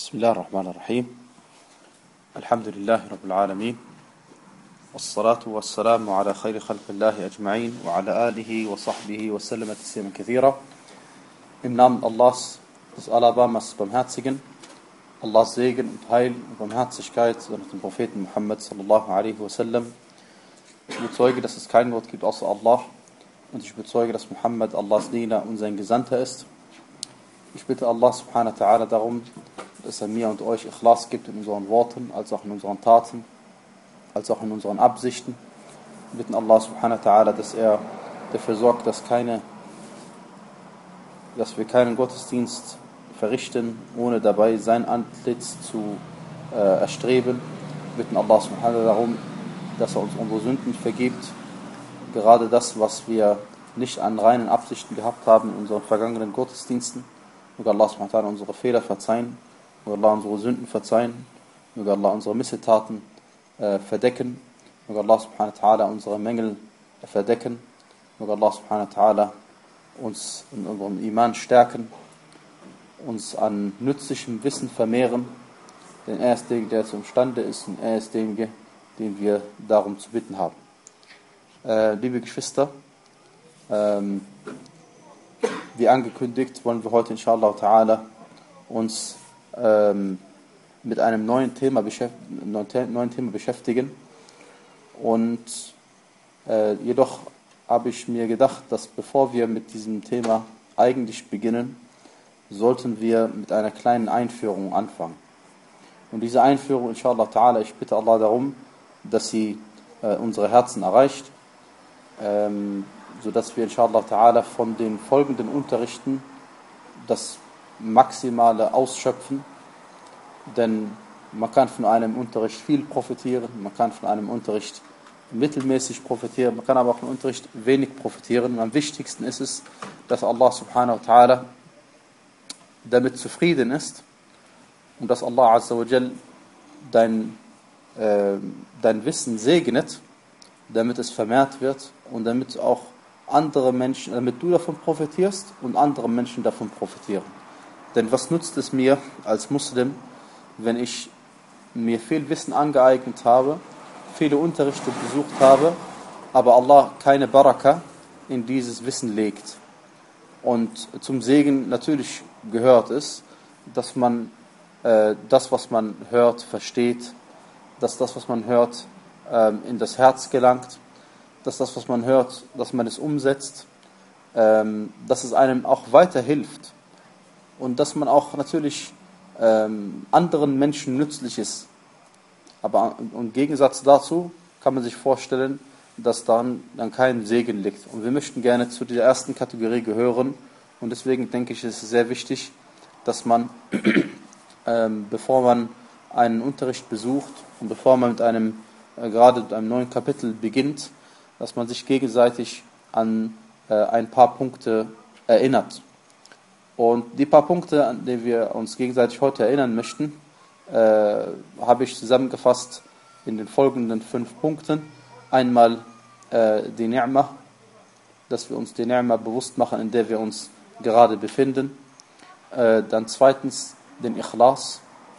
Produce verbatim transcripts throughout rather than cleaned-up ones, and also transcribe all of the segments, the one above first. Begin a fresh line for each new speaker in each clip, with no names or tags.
بسم الله الرحمن الرحيم الحمد لله رب العالمين والصلاة والسلام على خير خلق الله أجمعين وعلى آله وصحبه وسلم تسليما كثيرا. Im Namen Allahs, des Alabamas Barmherzigen, Allahs Segen und Heil und Barmherzigkeit durch den Propheten Muhammad sallallahu alaihi wasallam. Ich bezeuge, dass es keinen Gott gibt außer Allah und ich bezeuge, dass Muhammad Allahs Diener und sein Gesandter ist. Ich bitte Allah subhanahu wa ta'ala darum, dass er mir und euch Ikhlas gibt in unseren Worten, als auch in unseren Taten, als auch in unseren Absichten. Wir bitten Allah subhanahu wa ta'ala, dass er dafür sorgt, dass keine, dass wir keinen Gottesdienst verrichten, ohne dabei sein Antlitz zu äh, erstreben. Wir bitten Allah subhanahu wa ta'ala darum, dass er uns unsere Sünden vergibt, gerade das, was wir nicht an reinen Absichten gehabt haben in unseren vergangenen Gottesdiensten. Möge Allah subhanahu wa ta'ala unsere Fehler verzeihen, möge Allah unsere Sünden verzeihen, möge Allah unsere Missetaten äh, verdecken, möge Allah subhanahu wa ta'ala unsere Mängel äh, verdecken, möge Allah subhanahu wa ta'ala uns in unserem Iman stärken, uns an nützlichem Wissen vermehren, denn er ist derjenige, der imstande ist, und er ist derjenige, den wir darum zu bitten haben. Äh, liebe Geschwister, ähm, wie angekündigt, wollen wir heute inshallah ta'ala uns ähm, mit einem neuen Thema, beschäftigen, neuen Thema beschäftigen. Und äh, jedoch habe ich mir gedacht, dass bevor wir mit diesem Thema eigentlich beginnen, sollten wir mit einer kleinen Einführung anfangen. Und diese Einführung, inshallah ta'ala, ich bitte Allah darum, dass sie äh, unsere Herzen erreicht, ähm, sodass wir inshallah ta'ala von den folgenden Unterrichten das Maximale ausschöpfen, denn man kann von einem Unterricht viel profitieren, man kann von einem Unterricht mittelmäßig profitieren, man kann aber auch von einem Unterricht wenig profitieren. Und am wichtigsten ist es, dass Allah subhanahu wa ta'ala damit zufrieden ist und dass Allah azza wa jal dein, äh, dein Wissen segnet, damit es vermehrt wird und damit auch andere Menschen, damit du davon profitierst und andere Menschen davon profitieren. Denn was nutzt es mir als Muslim, wenn ich mir viel Wissen angeeignet habe, viele Unterrichte besucht habe, aber Allah keine Baraka in dieses Wissen legt. Und zum Segen natürlich gehört es, dass man äh, das, was man hört, versteht, dass das, was man hört, äh, in das Herz gelangt, dass das, was man hört, dass man es umsetzt, ähm, dass es einem auch weiterhilft und dass man auch natürlich ähm, anderen Menschen nützlich ist. Aber im Gegensatz dazu kann man sich vorstellen, dass dann, dann kein Segen liegt. Und wir möchten gerne zu der ersten Kategorie gehören und deswegen denke ich, ist es sehr wichtig, dass man, ähm, bevor man einen Unterricht besucht und bevor man mit einem, äh, gerade mit einem neuen Kapitel beginnt, dass man sich gegenseitig an äh, ein paar Punkte erinnert. Und die paar Punkte, an die wir uns gegenseitig heute erinnern möchten, äh, habe ich zusammengefasst in den folgenden fünf Punkten. Einmal äh, die Ni'mah, dass wir uns die Ni'mah bewusst machen, in der wir uns gerade befinden. Äh, dann zweitens den Ikhlas.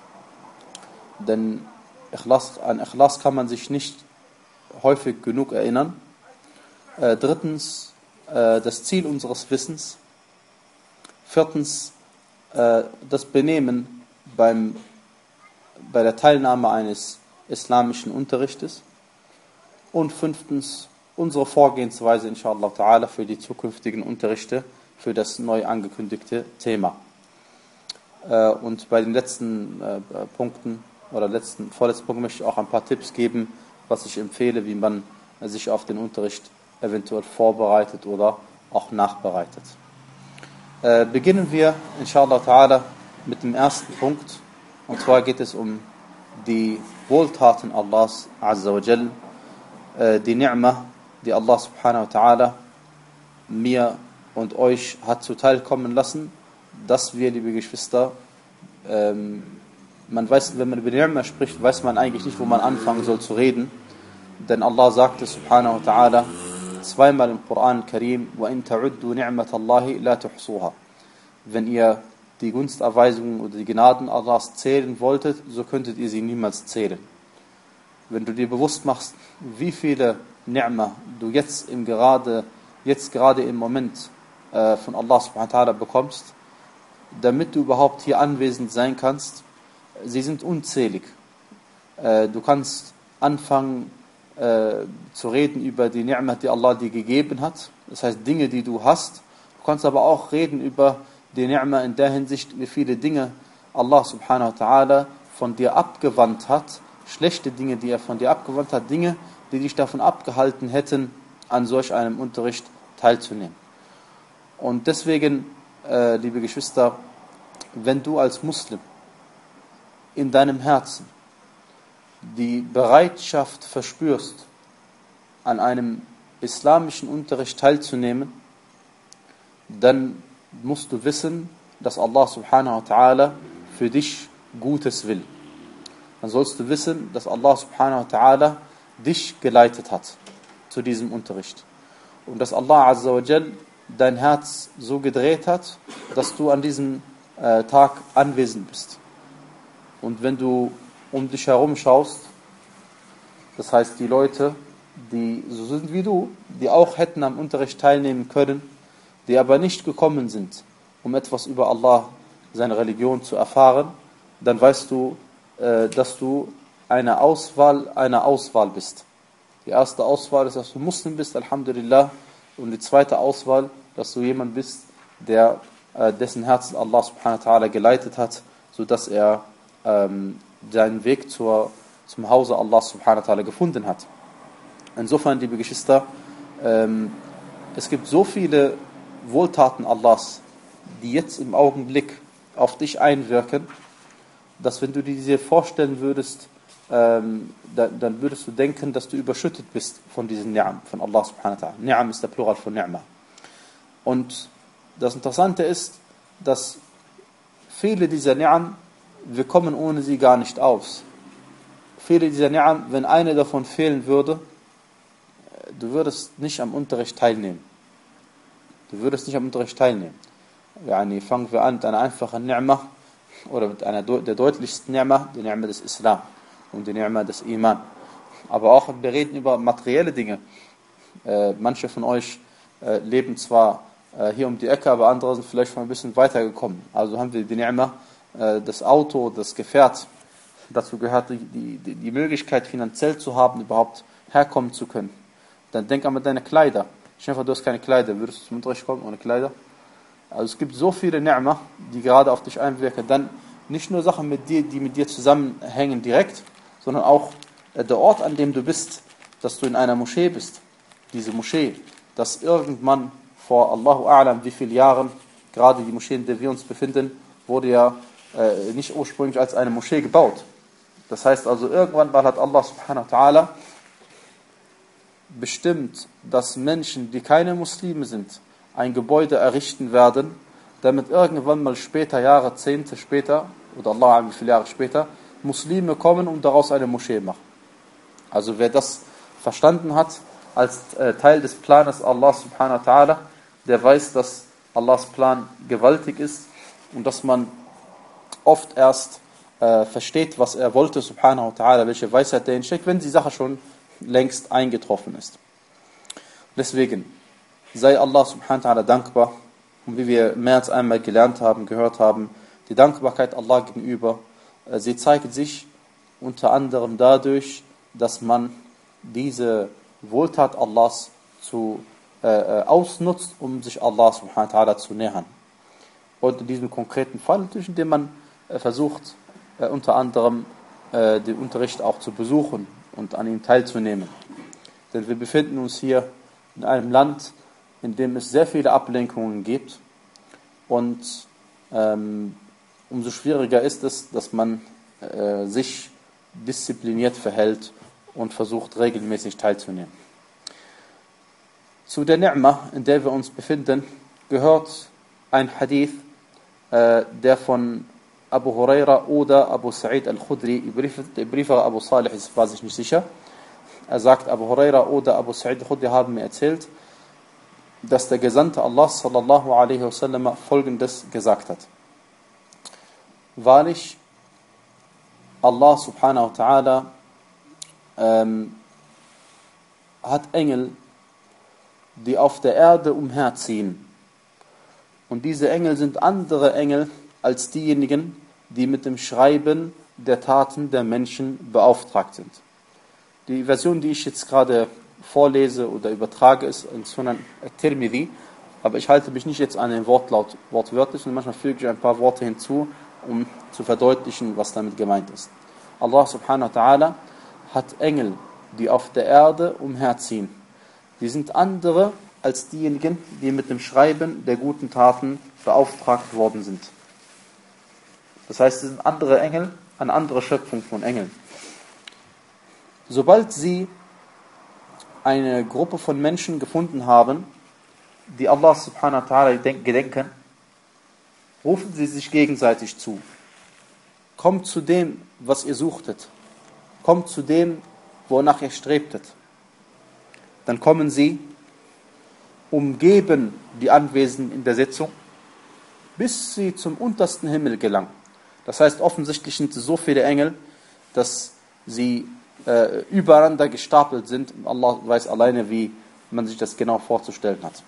Denn Ikhlas, an Ikhlas kann man sich nicht häufig genug erinnern. Äh, drittens, äh, das Ziel unseres Wissens. Viertens, äh, das Benehmen beim, bei der Teilnahme eines islamischen Unterrichtes. Und fünftens, unsere Vorgehensweise, inshallah ta'ala, für die zukünftigen Unterrichte, für das neu angekündigte Thema. Äh, und bei den letzten äh, Punkten, oder letzten, vorletzten Punkt möchte ich auch ein paar Tipps geben, was ich empfehle, wie man sich auf den Unterricht eventuell vorbereitet oder auch nachbereitet. Äh, beginnen wir, inshallah ta'ala, mit dem ersten Punkt. Und zwar geht es um die Wohltaten Allahs azza wa jal, äh, die Ni'mah, die Allah subhanahu wa ta'ala mir und euch hat zuteilkommen lassen, dass wir, liebe Geschwister, ähm, man weiß, wenn man über Ni'mah spricht, weiß man eigentlich nicht, wo man anfangen soll zu reden. Denn Allah sagte subhanahu wa ta'ala zweimal im Koran Karim: وَإِن تَعُدُّوا نِعْمَةَ اللَّهِ لَا تُحْصُوهَا. Wenn ihr die Gunsterweisungen oder die Gnaden Allahs zählen wolltet, so könntet ihr sie niemals zählen. Wenn du dir bewusst machst, wie viele Ni'mah du jetzt im gerade, jetzt gerade im Moment äh, von Allah subhanahu wa ta'ala bekommst, damit du überhaupt hier anwesend sein kannst, sie sind unzählig. Äh, du kannst anfangen äh, zu reden über die Ni'mah, die Allah dir gegeben hat, das heißt Dinge, die du hast. Du kannst aber auch reden über die Ni'mah in der Hinsicht, wie viele Dinge Allah subhanahu wa ta'ala von dir abgewandt hat, schlechte Dinge, die er von dir abgewandt hat, Dinge, die dich davon abgehalten hätten, an solch einem Unterricht teilzunehmen. Und deswegen, äh, liebe Geschwister, wenn du als Muslim in deinem Herzen die Bereitschaft verspürst, an einem islamischen Unterricht teilzunehmen, dann musst du wissen, dass Allah subhanahu wa ta'ala für dich Gutes will. Dann sollst du wissen, dass Allah subhanahu wa ta'ala dich geleitet hat zu diesem Unterricht. Und dass Allah azza wa jal dein Herz so gedreht hat, dass du an diesem äh, Tag anwesend bist. Und wenn du um dich herum schaust, das heißt die Leute, die so sind wie du, die auch hätten am Unterricht teilnehmen können, die aber nicht gekommen sind, um etwas über Allah, seine Religion zu erfahren, dann weißt du, äh, dass du eine Auswahl einer Auswahl bist. Die erste Auswahl ist, dass du Muslim bist, Alhamdulillah, und die zweite Auswahl, dass du jemand bist, der äh, dessen Herzen Allah subhanahu wa ta'ala geleitet hat, sodass er ähm, seinen Weg zur, zum Hause Allah subhanahu wa ta'ala gefunden hat. Insofern, liebe Geschwister, ähm, es gibt so viele Wohltaten Allahs, die jetzt im Augenblick auf dich einwirken, dass wenn du dir diese vorstellen würdest, ähm, da, dann würdest du denken, dass du überschüttet bist von diesen Ni'am, von Allah subhanahu wa ta'ala. Ni'am ist der Plural von Ni'mah. Und das Interessante ist, dass viele dieser Ni'am, wir kommen ohne sie gar nicht aus. Viele dieser Ni'am, wenn eine davon fehlen würde, du würdest nicht am Unterricht teilnehmen. Du würdest nicht am Unterricht teilnehmen. Yani, fangen wir an mit einer einfachen Ni'mah oder mit einer der deutlichsten Ni'mah, die Ni'mah des Islam und die Ni'mah des Iman. Aber auch wir reden über materielle Dinge. Äh, manche von euch äh, leben zwar äh, hier um die Ecke, aber andere sind vielleicht schon ein bisschen weitergekommen. Also haben wir die Ni'mah, äh, das Auto, das Gefährt. Dazu gehört die, die, die Möglichkeit, finanziell zu haben, überhaupt herkommen zu können. Dann denk an deine Kleider. Stell dir vor, du hast keine Kleider, würdest du zum Unterricht kommen ohne Kleider? Also es gibt so viele Ni'mah, die gerade auf dich einwirken. Dann nicht nur Sachen mit dir, die mit dir zusammenhängen direkt, sondern auch der Ort, an dem du bist, dass du in einer Moschee bist. Diese Moschee, dass irgendwann vor Allahu A'lam wie viele Jahren, gerade die Moschee, in der wir uns befinden, wurde ja äh, nicht ursprünglich als eine Moschee gebaut. Das heißt also, irgendwann mal hat Allah subhanahu wa ta'ala bestimmt, dass Menschen, die keine Muslime sind, ein Gebäude errichten werden, damit irgendwann mal später, Jahrzehnte später, oder Allah, wie viele Jahre später, Muslime kommen und daraus eine Moschee machen. Also wer das verstanden hat, als äh, Teil des Planes Allah subhanahu wa ta'ala, der weiß, dass Allahs Plan gewaltig ist und dass man oft erst äh, versteht, was er wollte, subhanahu wa ta'ala, welche Weisheit darin steckt, wenn die Sache schon längst eingetroffen ist. Deswegen sei Allah subhanahu wa ta'ala dankbar, und wie wir mehr als einmal gelernt haben, gehört haben, die Dankbarkeit Allah gegenüber, äh, sie zeigt sich unter anderem dadurch, dass man diese Wohltat Allahs zu, äh, ausnutzt, um sich Allah subhanahu wa ta'ala zu nähern. Und in diesem konkreten Fall natürlich, indem man äh, versucht, äh, unter anderem äh, den Unterricht auch zu besuchen und an ihm teilzunehmen. Denn wir befinden uns hier in einem Land, in dem es sehr viele Ablenkungen gibt, und ähm, umso schwieriger ist es, dass man äh, sich diszipliniert verhält und versucht, regelmäßig teilzunehmen. Zu der Ni'mah, in der wir uns befinden, gehört ein Hadith, äh, der von Abu Huraira oder Abu Sa'id al-Khudri, der Briefer Abu Salih ist, war sich nicht sicher. Er sagt, Abu Huraira oder Abu Sa'id al-Khudri haben mir erzählt, dass der Gesandte Allah sallallahu alaihi wasallam Folgendes gesagt hat. wahrlich, Allah subhanahu wa ta'ala ähm, hat Engel, die auf der Erde umherziehen. Und diese Engel sind andere Engel als diejenigen, die mit dem Schreiben der Taten der Menschen beauftragt sind. Die Version, die ich jetzt gerade vorlese oder übertrage, ist in Sunan at-Tirmidhi, aber ich halte mich nicht jetzt an den Wortlaut wortwörtlich und manchmal füge ich ein paar Worte hinzu, um zu verdeutlichen, was damit gemeint ist. Allah subhanahu wa ta'ala hat Engel, die auf der Erde umherziehen. Die sind andere als diejenigen, die mit dem Schreiben der guten Taten beauftragt worden sind. Das heißt, es sind andere Engel, eine andere Schöpfung von Engeln. Sobald sie eine Gruppe von Menschen gefunden haben, die Allah subhanahu wa ta'ala gedenken, rufen sie sich gegenseitig zu. Kommt zu dem, was ihr suchtet. Kommt zu dem, wonach ihr strebtet. Dann kommen sie, umgeben die Anwesenden in der Sitzung, bis sie zum untersten Himmel gelangen. Das heißt, offensichtlich sind so viele Engel, dass sie äh, übereinander gestapelt sind. Und Allah weiß alleine, wie man sich das genau vorzustellen hat.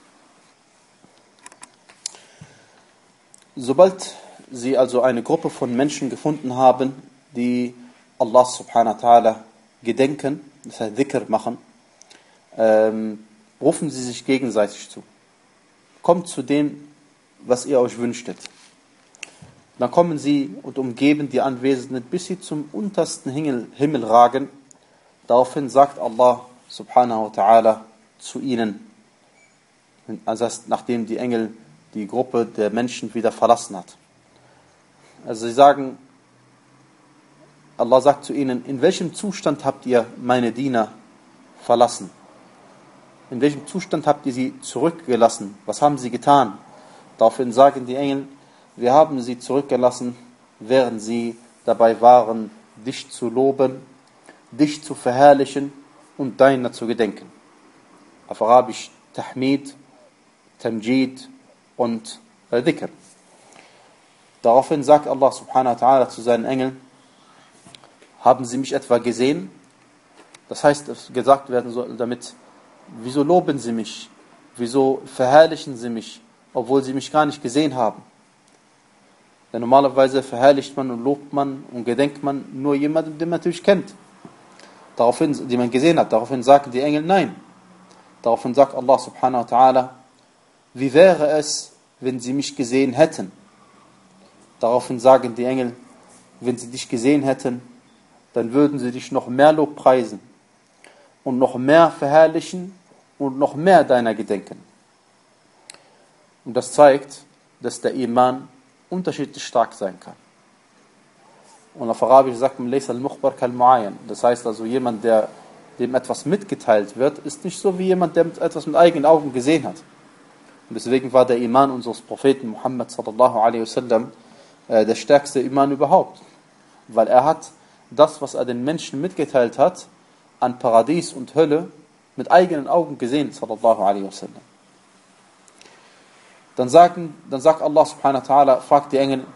Sobald sie also eine Gruppe von Menschen gefunden haben, die Allah subhanahu wa ta'ala gedenken, das heißt Dhikr machen, ähm, rufen sie sich gegenseitig zu. Kommt zu dem, was ihr euch wünschtet. Dann kommen sie und umgeben die Anwesenden, bis sie zum untersten Himmel, Himmel ragen. Daraufhin sagt Allah subhanahu wa ta'ala zu ihnen, also nachdem die Engel die Gruppe der Menschen wieder verlassen hat. Also sie sagen, Allah sagt zu ihnen, in welchem Zustand habt ihr meine Diener verlassen? In welchem Zustand habt ihr sie zurückgelassen? Was haben sie getan? Daraufhin sagen die Engel, wir haben sie zurückgelassen, während sie dabei waren, dich zu loben, dich zu verherrlichen und deiner zu gedenken. Auf Arabisch Tahmid, Tamjid und Dhikr. Daraufhin sagt Allah subhanahu wa ta'ala zu seinen Engeln, haben sie mich etwa gesehen? Das heißt, dass gesagt werden soll damit, wieso loben sie mich? Wieso verherrlichen sie mich, obwohl sie mich gar nicht gesehen haben? Denn normalerweise verherrlicht man und lobt man und gedenkt man nur jemanden, den man natürlich kennt. Daraufhin, den man gesehen hat. Daraufhin sagen die Engel nein. Daraufhin sagt Allah subhanahu wa ta'ala, wie wäre es, wenn sie mich gesehen hätten? Daraufhin sagen die Engel, wenn sie dich gesehen hätten, dann würden sie dich noch mehr Lob preisen und noch mehr verherrlichen und noch mehr deiner gedenken. Und das zeigt, dass der Iman unterschiedlich stark sein kann. Und auf Arabisch sagt man, Laysa al-Mukhbar kal-Mu'ayyan. Das heißt also, jemand, der dem etwas mitgeteilt wird, ist nicht so wie jemand, der etwas mit eigenen Augen gesehen hat. Und deswegen war der Iman unseres Propheten Muhammad sallallahu alaihi wasallam äh, der stärkste Iman überhaupt. Weil er hat das, was er den Menschen mitgeteilt hat, an Paradies und Hölle mit eigenen Augen gesehen, sallallahu alaihi wasallam. Dann, sagen, dann sagt Allah subhanahu wa ta'ala, fragt die Engel,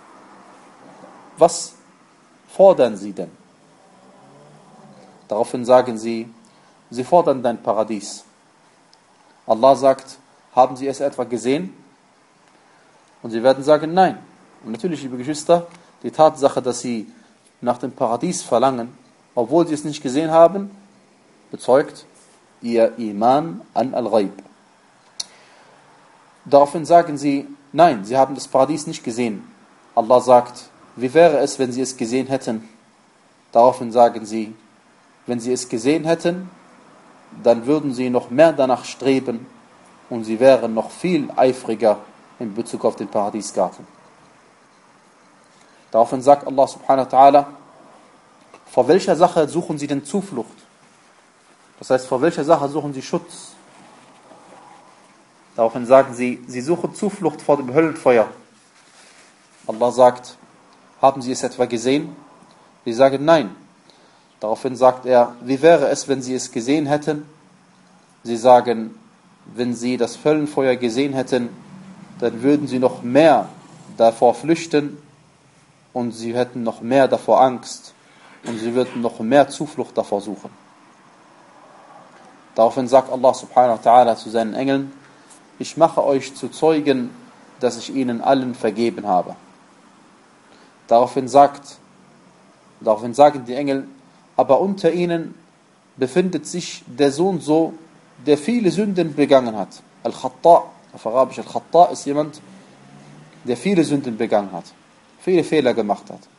was fordern sie denn? Daraufhin sagen sie, sie fordern dein Paradies. Allah sagt, haben sie es etwa gesehen? Und sie werden sagen, nein. Und natürlich, liebe Geschwister, die Tatsache, dass sie nach dem Paradies verlangen, obwohl sie es nicht gesehen haben, bezeugt ihr Iman an Al-Ghaib. Daraufhin sagen sie, nein, sie haben das Paradies nicht gesehen. Allah sagt, wie wäre es, wenn sie es gesehen hätten? Daraufhin sagen sie, wenn sie es gesehen hätten, dann würden sie noch mehr danach streben und sie wären noch viel eifriger in Bezug auf den Paradiesgarten. Daraufhin sagt Allah subhanahu wa ta'ala, vor welcher Sache suchen sie denn Zuflucht? Das heißt, vor welcher Sache suchen sie Schutz? Daraufhin sagen sie, sie suchen Zuflucht vor dem Höllenfeuer. Allah sagt, haben sie es etwa gesehen? Sie sagen nein. Daraufhin sagt er, wie wäre es, wenn sie es gesehen hätten? Sie sagen, wenn sie das Höllenfeuer gesehen hätten, dann würden sie noch mehr davor flüchten und sie hätten noch mehr davor Angst und sie würden noch mehr Zuflucht davor suchen. Daraufhin sagt Allah subhanahu wa ta'ala zu seinen Engeln: Ich mache euch zu Zeugen, dass ich ihnen allen vergeben habe. Daraufhin sagt, daraufhin sagen die Engel: Aber unter ihnen befindet sich der Sohn so, der viele Sünden begangen hat. Al-Khatta, auf Arabisch Al-Khatta ist jemand, der viele Sünden begangen hat, viele Fehler gemacht hat.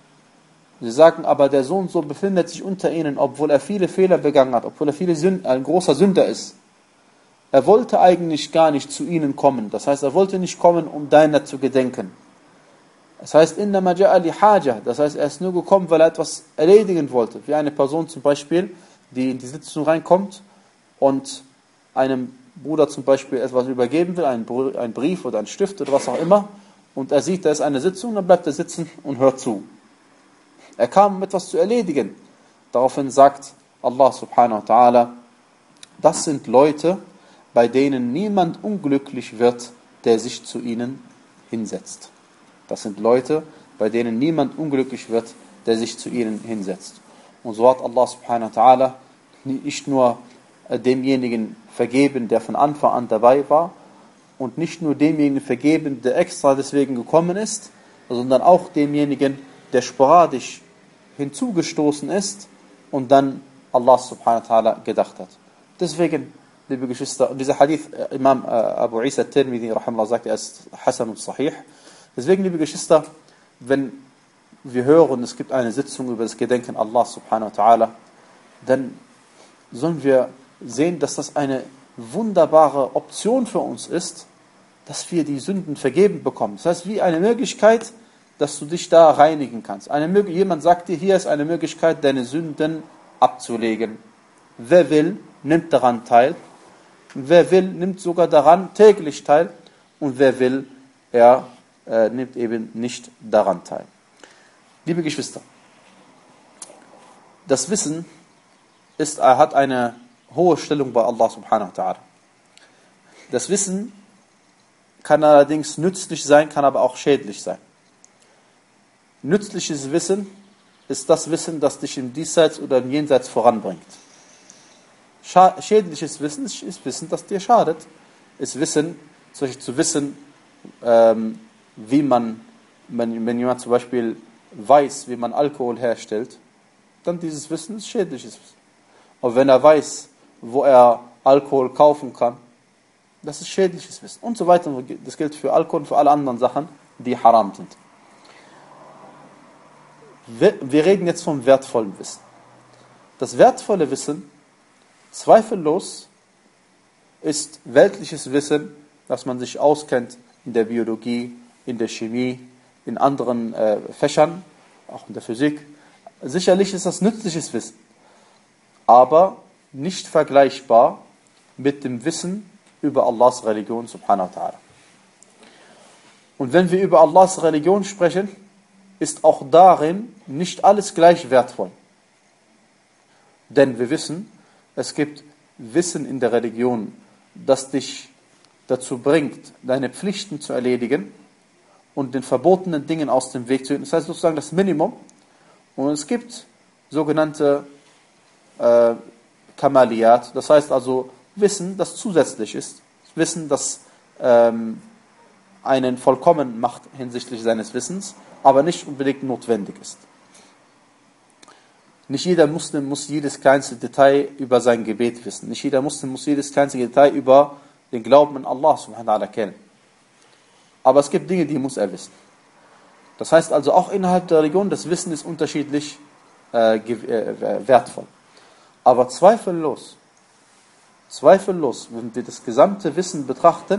Sie sagen aber, der Sohn so befindet sich unter ihnen, obwohl er viele Fehler begangen hat, obwohl er viele Sünden, ein großer Sünder ist. Er wollte eigentlich gar nicht zu ihnen kommen. Das heißt, er wollte nicht kommen, um deiner zu gedenken. Das heißt, innama ja'a li haja. Das heißt, er ist nur gekommen, weil er etwas erledigen wollte. Wie eine Person zum Beispiel, die in die Sitzung reinkommt und einem Bruder zum Beispiel etwas übergeben will, einen Brief oder einen Stift oder was auch immer, und er sieht, da ist eine Sitzung, dann bleibt er sitzen und hört zu. Er kam, um etwas zu erledigen. Daraufhin sagt Allah subhanahu wa ta'ala: Das sind Leute, bei denen niemand unglücklich wird, der sich zu ihnen hinsetzt. Das sind Leute, bei denen niemand unglücklich wird, der sich zu ihnen hinsetzt. Und so hat Allah subhanahu wa ta'ala nicht nur demjenigen vergeben, der von Anfang an dabei war, und nicht nur demjenigen vergeben, der extra deswegen gekommen ist, sondern auch demjenigen, der sporadisch hinzugestoßen ist und dann Allah subhanahu wa ta'ala gedacht hat. Deswegen, liebe Geschwister, und dieser Hadith, Imam Abu Isa al-Tirmidhi rahimahullah sagt, er ist Hasan und Sahih. Deswegen, liebe Geschwister, wenn wir hören, es gibt eine Sitzung über das Gedenken Allah subhanahu wa ta'ala, dann sollen wir sehen, dass das eine wunderbare Option für uns ist, dass wir die Sünden vergeben bekommen. Das heißt, wie eine Möglichkeit, dass du dich da reinigen kannst. Eine, jemand sagt dir, hier ist eine Möglichkeit, deine Sünden abzulegen. Wer will, nimmt daran teil. Wer will, nimmt sogar daran täglich teil. Und wer will, er äh, nimmt eben nicht daran teil. Liebe Geschwister, das Wissen ist, er hat eine hohe Stellung bei Allah subhanahu wa ta'ala. Das Wissen kann allerdings nützlich sein, kann aber auch schädlich sein. Nützliches Wissen ist das Wissen, das dich im Diesseits oder im Jenseits voranbringt. Schädliches Wissen ist Wissen, das dir schadet. Ist Wissen, zum Beispiel zu wissen, ähm, wie man, wenn, wenn jemand zum Beispiel weiß, wie man Alkohol herstellt, dann dieses Wissen ist schädliches Wissen. Aber wenn er weiß, wo er Alkohol kaufen kann, das ist schädliches Wissen. Und so weiter. Das gilt für Alkohol und für alle anderen Sachen, die haram sind. Wir reden jetzt vom wertvollen Wissen. Das wertvolle Wissen, zweifellos, ist weltliches Wissen, dass man sich auskennt in der Biologie, in der Chemie, in anderen äh, Fächern, auch in der Physik. Sicherlich ist das nützliches Wissen, aber nicht vergleichbar mit dem Wissen über Allahs Religion subhanahu wa ta'ala. Und wenn wir über Allahs Religion sprechen, ist auch darin nicht alles gleich wertvoll. Denn wir wissen, es gibt Wissen in der Religion, das dich dazu bringt, deine Pflichten zu erledigen und den verbotenen Dingen aus dem Weg zu gehen. Das heißt sozusagen das Minimum. Und es gibt sogenannte äh, Kamaliyat, das heißt also Wissen, das zusätzlich ist. Wissen, das ähm, einen vollkommen macht hinsichtlich seines Wissens, aber nicht unbedingt notwendig ist. Nicht jeder Muslim muss jedes kleinste Detail über sein Gebet wissen. Nicht jeder Muslim muss jedes kleinste Detail über den Glauben an Allah subhanahu wa ta'ala kennen. Aber es gibt Dinge, die muss er wissen. Das heißt also, auch innerhalb der Religion, das Wissen ist unterschiedlich äh, äh, wertvoll. Aber zweifellos, zweifellos, wenn wir das gesamte Wissen betrachten,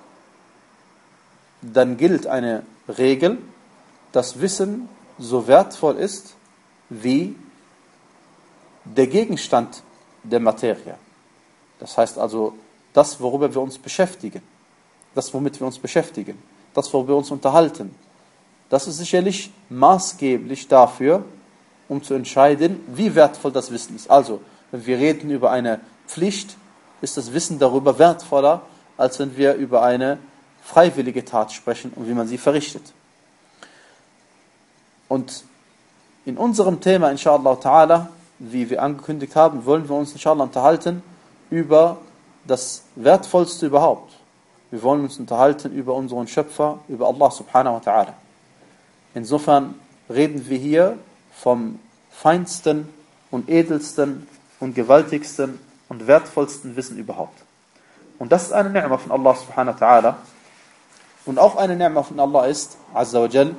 dann gilt eine Regel, dass Wissen so wertvoll ist wie der Gegenstand der Materie. Das heißt also, das, worüber wir uns beschäftigen, das, womit wir uns beschäftigen, das, worüber wir uns unterhalten, das ist sicherlich maßgeblich dafür, um zu entscheiden, wie wertvoll das Wissen ist. Also, wenn wir reden über eine Pflicht, ist das Wissen darüber wertvoller, als wenn wir über eine freiwillige Tat sprechen und wie man sie verrichtet. Und in unserem Thema, inshallah ta'ala, wie wir angekündigt haben, wollen wir uns inshallah unterhalten über das Wertvollste überhaupt. Wir wollen uns unterhalten über unseren Schöpfer, über Allah subhanahu wa ta'ala. Insofern reden wir hier vom feinsten und edelsten und gewaltigsten und wertvollsten Wissen überhaupt. Und das ist eine Ni'ma von Allah subhanahu wa ta'ala. Und auch eine Ni'ma von Allah ist, azza wa jal,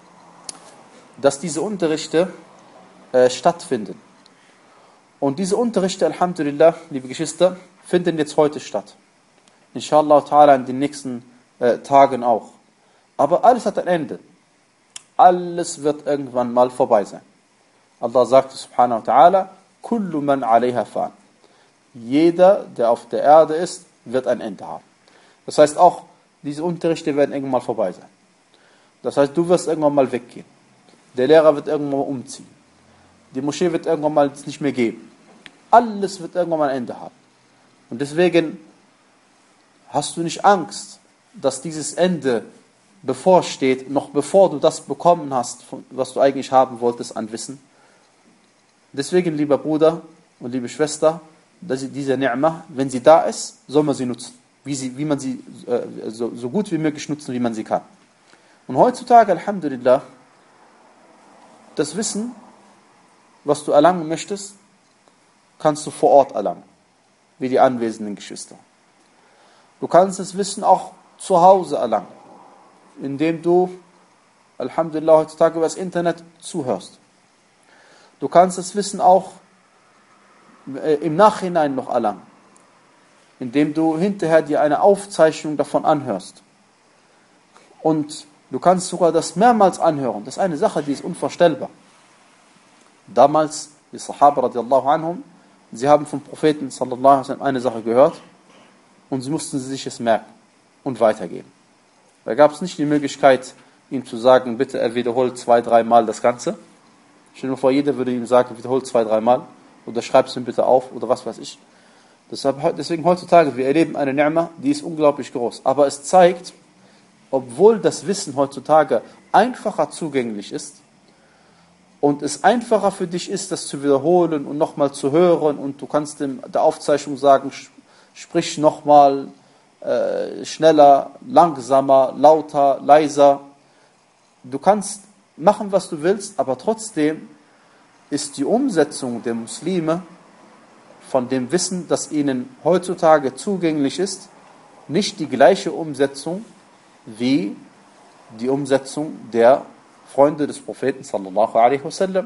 dass diese Unterrichte äh, stattfinden. Und diese Unterrichte, alhamdulillah, liebe Geschwister, finden jetzt heute statt. Inshallah ta'ala in den nächsten äh, Tagen auch. Aber alles hat ein Ende. Alles wird irgendwann mal vorbei sein. Allah sagt subhanahu wa ta'ala, kullu man alayha fan. Jeder, der auf der Erde ist, wird ein Ende haben. Das heißt auch, diese Unterrichte werden irgendwann mal vorbei sein. Das heißt, du wirst irgendwann mal weggehen. Der Lehrer wird irgendwann mal umziehen. Die Moschee wird irgendwann mal es nicht mehr geben. Alles wird irgendwann mal ein Ende haben. Und deswegen hast du nicht Angst, dass dieses Ende bevorsteht, noch bevor du das bekommen hast, was du eigentlich haben wolltest an Wissen. Deswegen, lieber Bruder und liebe Schwester, dass diese Ni'ma, wenn sie da ist, soll man sie nutzen. Wie, sie, wie man sie äh, so, so gut wie möglich nutzen, wie man sie kann. Und heutzutage, alhamdulillah, das Wissen, was du erlangen möchtest, kannst du vor Ort erlangen, wie die anwesenden Geschwister. Du kannst das Wissen auch zu Hause erlangen, indem du, alhamdulillah, heutzutage über das Internet zuhörst. Du kannst das Wissen auch äh, im Nachhinein noch erlangen, indem du hinterher dir eine Aufzeichnung davon anhörst. Und du kannst sogar das mehrmals anhören. Das ist eine Sache, die ist unvorstellbar. Damals, die Sahaba radiallahu anhum, sie haben vom Propheten sallallahu alaihi wasallam eine Sache gehört und sie mussten sich es merken und weitergeben. Da gab es nicht die Möglichkeit, ihm zu sagen, bitte er wiederholt zwei, dreimal das Ganze. Stell dir vor, jeder würde ihm sagen, wiederholt zwei, dreimal oder schreib es ihm bitte auf oder was weiß ich. Deshalb, deswegen heutzutage, wir erleben eine Ni'ma, die ist unglaublich groß. Aber es zeigt, obwohl das Wissen heutzutage einfacher zugänglich ist und es einfacher für dich ist, das zu wiederholen und nochmal zu hören und du kannst dem, der Aufzeichnung sagen, sprich nochmal äh, schneller, langsamer, lauter, leiser. Du kannst machen, was du willst, aber trotzdem ist die Umsetzung der Muslime von dem Wissen, das ihnen heutzutage zugänglich ist, nicht die gleiche Umsetzung wie die Umsetzung der Freunde des Propheten sallallahu alaihi wasallam.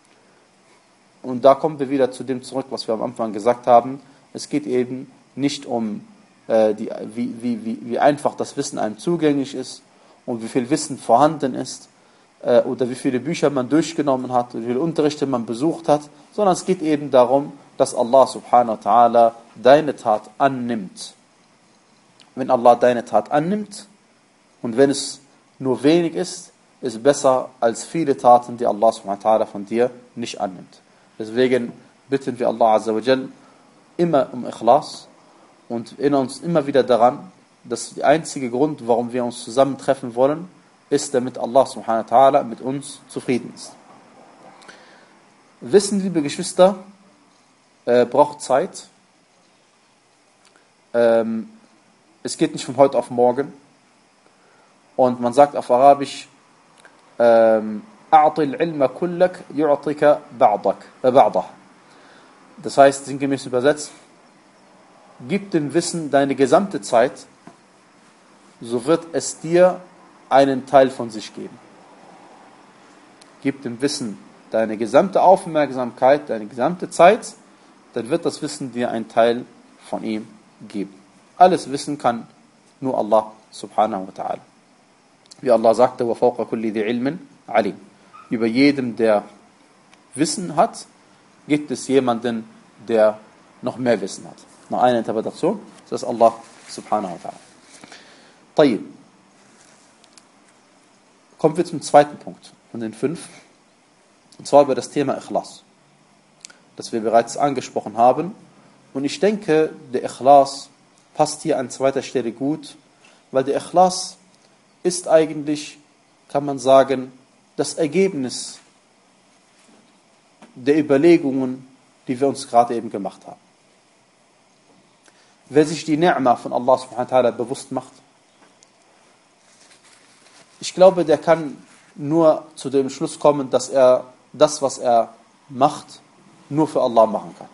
Und da kommen wir wieder zu dem zurück, was wir am Anfang gesagt haben. Es geht eben nicht um, äh, die, wie, wie, wie, wie einfach das Wissen einem zugänglich ist und wie viel Wissen vorhanden ist äh, oder wie viele Bücher man durchgenommen hat oder wie viele Unterrichte man besucht hat, sondern es geht eben darum, dass Allah subhanahu wa ta'ala deine Tat annimmt. Wenn Allah deine Tat annimmt und wenn es nur wenig ist, ist besser als viele Taten, die Allah subhanahu wa ta'ala von dir nicht annimmt. Deswegen bitten wir Allah azza wa jal immer um Ikhlas und erinnern uns immer wieder daran, dass der einzige Grund, warum wir uns zusammentreffen wollen, ist, damit Allah subhanahu wa ta'ala mit uns zufrieden ist. Wissen, liebe Geschwister, äh, braucht Zeit. Ähm, es geht nicht von heute auf morgen. Und man sagt auf Arabisch, ähm, أعطِ العلم كلك يعطيك بعضك بعضه. Das heißt, sinngemäß übersetzt, gib dem Wissen deine gesamte Zeit, so wird es dir einen Teil von sich geben. Gib dem Wissen deine gesamte Aufmerksamkeit, deine gesamte Zeit, dann wird das Wissen dir einen Teil von ihm geben. Alles Wissen kann nur Allah subhanahu wa ta'ala. Wie Allah sagte, وَفَوْقَ كُلِّ ذِي عِلْمٍ عَلِيمٍ. Über jedem, der Wissen hat, gibt es jemanden, der noch mehr Wissen hat. Noch eine Interpretation, das ist Allah subhanahu wa ta'ala. طيب. Kommen wir zum zweiten Punkt von den fünf. Und zwar über das Thema Ikhlas, das wir bereits angesprochen haben. Und ich denke, der Ikhlas passt hier an zweiter Stelle gut, weil der Ikhlas ist eigentlich, kann man sagen, das Ergebnis der Überlegungen, die wir uns gerade eben gemacht haben. Wer sich die Ni'ma von Allah subhanahu wa ta'ala bewusst macht, ich glaube, der kann nur zu dem Schluss kommen, dass er das, was er macht, nur für Allah machen kann.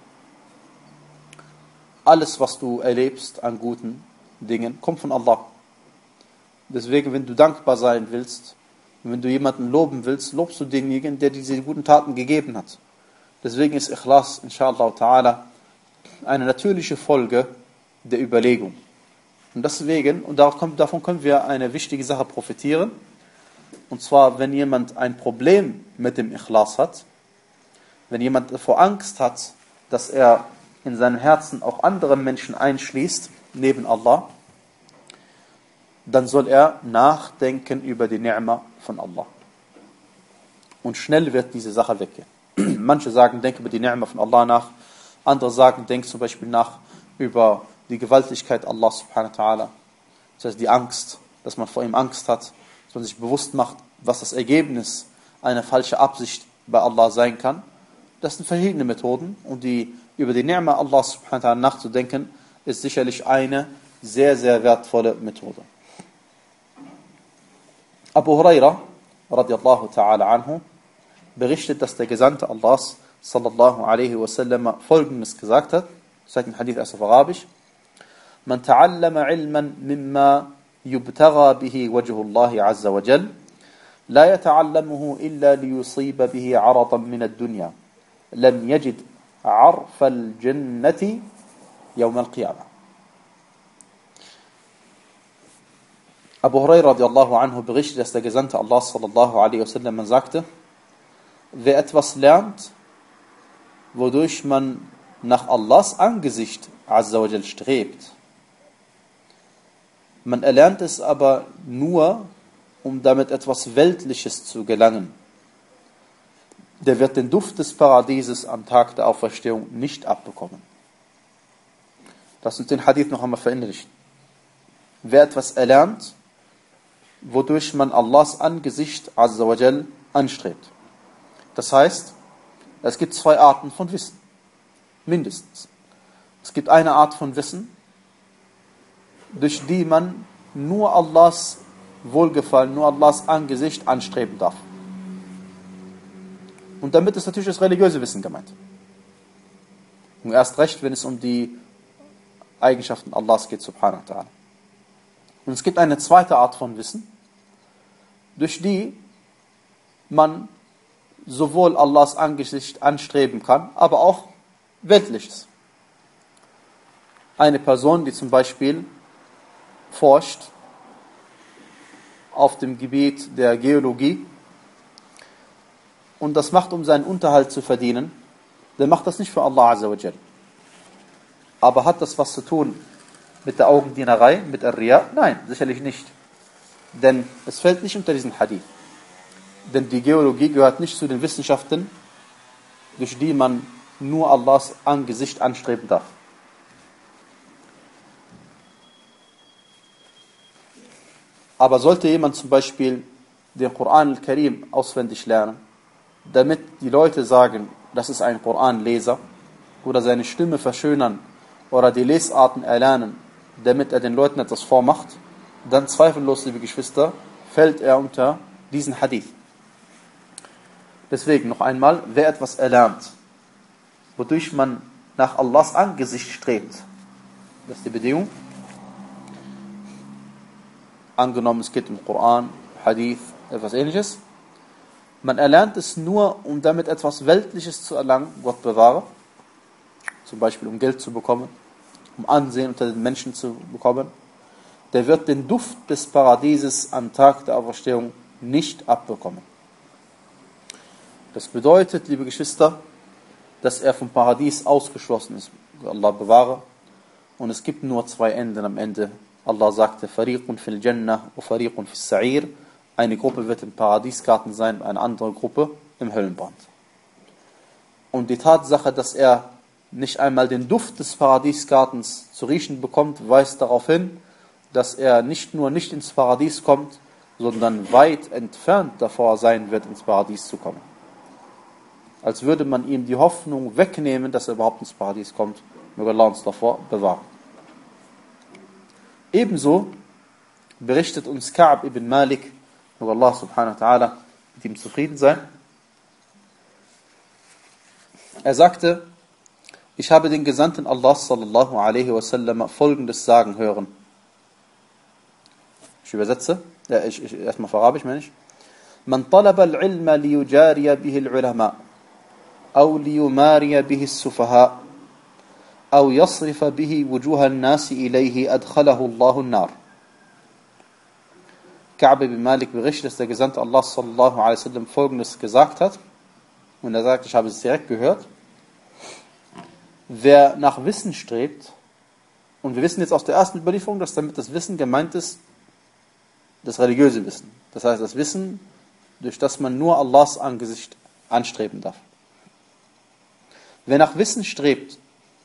Alles, was du erlebst an guten Dingen, kommt von Allah. Deswegen, wenn du dankbar sein willst, wenn du jemanden loben willst, lobst du denjenigen, der diese guten Taten gegeben hat. Deswegen ist Ikhlas, inshallah ta'ala, eine natürliche Folge der Überlegung. Und deswegen, und davon können wir eine wichtige Sache profitieren, und zwar, wenn jemand ein Problem mit dem Ikhlas hat, wenn jemand davor Angst hat, dass er in seinem Herzen auch andere Menschen einschließt, neben Allah, dann soll er nachdenken über die Ni'ma von Allah. Und schnell wird diese Sache weggehen. Manche sagen, denk über die Ni'ma von Allah nach. Andere sagen, denk zum Beispiel nach über die Gewaltigkeit Allah subhanahu wa ta'ala. Das heißt, die Angst, dass man vor ihm Angst hat, dass man sich bewusst macht, was das Ergebnis einer falschen Absicht bei Allah sein kann. Das sind verschiedene Methoden und die über die Ni'ma Allah subhanahu wa ta'ala nachzudenken, ist sicherlich eine sehr, sehr wertvolle Methode. Abu Huraira, radiallahu ta'ala anhu, berichtet, dass der Gesandte Allahs, sallallahu alaihi wasallam, Folgendes gesagt hat. Das sagt ein Hadith erst auf Arabisch. Man ta'allama ilman mimma yubtagha bihi wajhullahi azza wa jal, la yata'allamuhu illa liyusiba bihi aradan min ad-dunya, lam yajid arfa al-jannati yawm al-qiyamah. Abu Hurairah radiallahu anhu berichtet, dass der Gesandte Allah sallallahu alaihi wasallam sagte, wer etwas lernt, wodurch man nach Allahs Angesicht azza wa jal strebt, man erlernt es aber nur, um damit etwas Weltliches zu gelangen, der wird den Duft des Paradieses am Tag der Auferstehung nicht abbekommen. Lass uns den Hadith noch einmal verinnerlichen. Wer etwas erlernt, wodurch man Allahs Angesicht azza wa jal anstrebt. Das heißt, es gibt zwei Arten von Wissen. Mindestens. Es gibt eine Art von Wissen, durch die man nur Allahs Wohlgefallen, nur Allahs Angesicht anstreben darf. Und damit ist natürlich das religiöse Wissen gemeint. Und erst recht, wenn es um die Eigenschaften Allahs geht, subhanahu wa ta'ala. Und es gibt eine zweite Art von Wissen, durch die man sowohl Allahs Angesicht anstreben kann, aber auch Weltliches. Eine Person, die zum Beispiel forscht auf dem Gebiet der Geologie und das macht, um seinen Unterhalt zu verdienen, der macht das nicht für Allah azza wa jal. Aber hat das was zu tun mit der Augendienerei, mit Ar-Riya? Nein, sicherlich nicht. Denn es fällt nicht unter diesen Hadith. Denn die Geologie gehört nicht zu den Wissenschaften, durch die man nur Allahs Angesicht anstreben darf. Aber sollte jemand zum Beispiel den Koran al-Karim auswendig lernen, damit die Leute sagen, das ist ein Koranleser, oder seine Stimme verschönern, oder die Lesarten erlernen, damit er den Leuten etwas vormacht, dann zweifellos, liebe Geschwister, fällt er unter diesen Hadith. Deswegen noch einmal, wer etwas erlernt, wodurch man nach Allahs Angesicht strebt, das ist die Bedingung. Angenommen, es geht um Koran, Hadith, etwas ähnliches. Man erlernt es nur, um damit etwas Weltliches zu erlangen, Gott bewahre. Zum Beispiel, um Geld zu bekommen, um Ansehen unter den Menschen zu bekommen. Der wird den Duft des Paradieses am Tag der Auferstehung nicht abbekommen. Das bedeutet, liebe Geschwister, dass er vom Paradies ausgeschlossen ist. Allah bewahre. Und es gibt nur zwei Enden am Ende. Allah sagte, Fariqun fil Jannah wa Fariqun fis Sa'ir. Eine Gruppe wird im Paradiesgarten sein, eine andere Gruppe im Höllenbrand. Und die Tatsache, dass er nicht einmal den Duft des Paradiesgartens zu riechen bekommt, weist darauf hin, dass er nicht nur nicht ins Paradies kommt, sondern weit entfernt davor sein wird, ins Paradies zu kommen. Als würde man ihm die Hoffnung wegnehmen, dass er überhaupt ins Paradies kommt. Möge Allah uns davor bewahren. Ebenso berichtet uns Ka'b ibn Malik, möge Allah subhanahu wa ta'ala mit ihm zufrieden sein. Er sagte, ich habe den Gesandten Allah sallallahu alaihi wasallam folgendes sagen hören. Ich übersetze, ja, ich, ich, erstmal auf Arabisch meine ich. Man talaba al-ilma liyujariya bihi al-ulama, aw liyumariya bihi as-sufaha, aw yasrifa bihi wujuha an-nasi ilayhi adkhalahu Allahu an-nar. Ka'b ibn Malik berichtet, dass der Gesandte Allah sallallahu alaihi wasallam folgendes gesagt hat. Und er sagt, ich habe es direkt gehört. Wer nach Wissen strebt, und wir wissen jetzt aus der ersten Überlieferung, dass damit das Wissen gemeint ist, das religiöse Wissen. Das heißt, das Wissen, durch das man nur Allahs Angesicht anstreben darf. Wer nach Wissen strebt,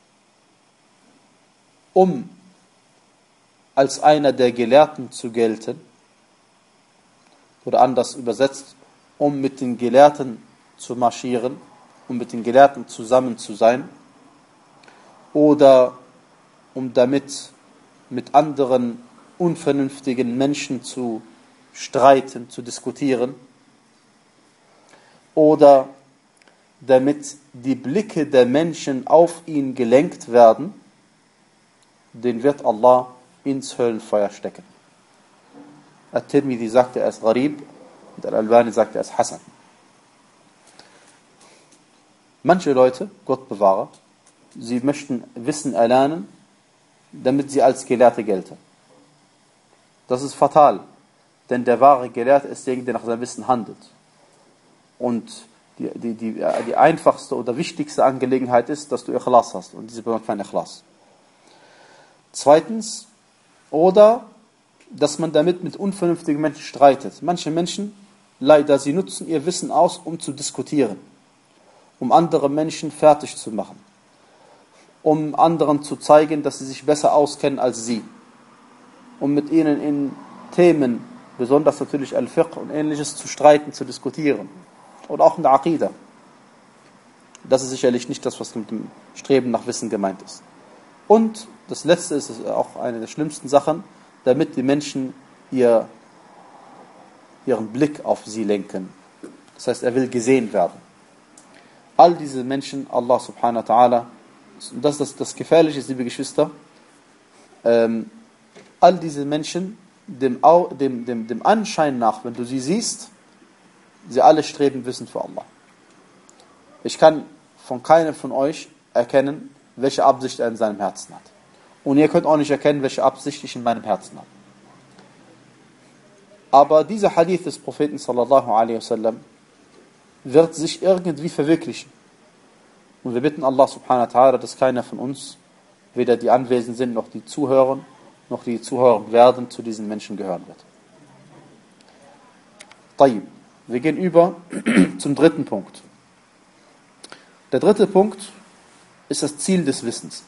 um als einer der Gelehrten zu gelten, oder anders übersetzt, um mit den Gelehrten zu marschieren, um mit den Gelehrten zusammen zu sein, oder um damit mit anderen unvernünftigen Menschen zu streiten, zu diskutieren, oder damit die Blicke der Menschen auf ihn gelenkt werden, den wird Allah ins Höllenfeuer stecken. At-Tirmidhi sagte, er ist Gharib, und Al-Albani sagte, er ist Hasan. Manche Leute, Gott bewahre, sie möchten Wissen erlernen, damit sie als Gelehrte gelten. Das ist fatal, denn der wahre Gelehrte ist derjenige, der nach seinem Wissen handelt. Und die, die, die, die einfachste oder wichtigste Angelegenheit ist, dass du Ikhlas hast, und diese bekommt kein Ikhlas. Zweitens, oder dass man damit mit unvernünftigen Menschen streitet. Manche Menschen, leider, sie nutzen ihr Wissen aus, um zu diskutieren, um andere Menschen fertig zu machen, um anderen zu zeigen, dass sie sich besser auskennen als sie, um mit ihnen in Themen, besonders natürlich Al-Fiqh und ähnliches, zu streiten, zu diskutieren. Oder auch in der Aqidah. Das ist sicherlich nicht das, was mit dem Streben nach Wissen gemeint ist. Und das Letzte ist auch eine der schlimmsten Sachen, damit die Menschen ihr, ihren Blick auf sie lenken. Das heißt, er will gesehen werden. All diese Menschen, Allah subhanahu wa ta'ala, und das ist das, das Gefährliche, liebe Geschwister, ähm, all diese Menschen, dem, dem, dem, dem Anschein nach, wenn du sie siehst, sie alle streben Wissen für Allah. Ich kann von keinem von euch erkennen, welche Absicht er in seinem Herzen hat. Und ihr könnt auch nicht erkennen, welche Absicht ich in meinem Herzen habe. Aber dieser Hadith des Propheten sallallahu alaihi wasallam wird sich irgendwie verwirklichen. Und wir bitten Allah subhanahu wa ta'ala, dass keiner von uns, weder die anwesend sind, noch die zuhören, noch die zuhören werden, zu diesen Menschen gehören wird. Tayyib. Wir gehen über zum dritten Punkt. Der dritte Punkt ist das Ziel des Wissens.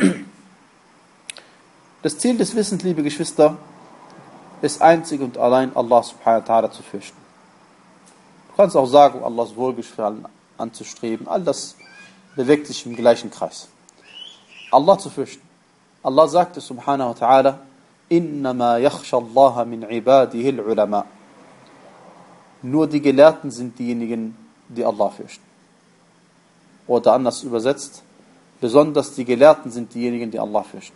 Das Ziel des Wissens, liebe Geschwister, ist einzig und allein Allah subhanahu wa ta'ala zu fürchten. Du kannst auch sagen, Allahs Wohlgefallen anzustreben. All das bewegt sich im gleichen Kreis. Allah zu fürchten. Allah sagte subhanahu wa ta'ala, إِنَّمَا يَخْشَى اللَّهَ مِنْ عِبَادِهِ الْعُلَمَاءِ. Nur die Gelehrten sind diejenigen, die Allah fürchten. Oder anders übersetzt, besonders die Gelehrten sind diejenigen, die Allah fürchten.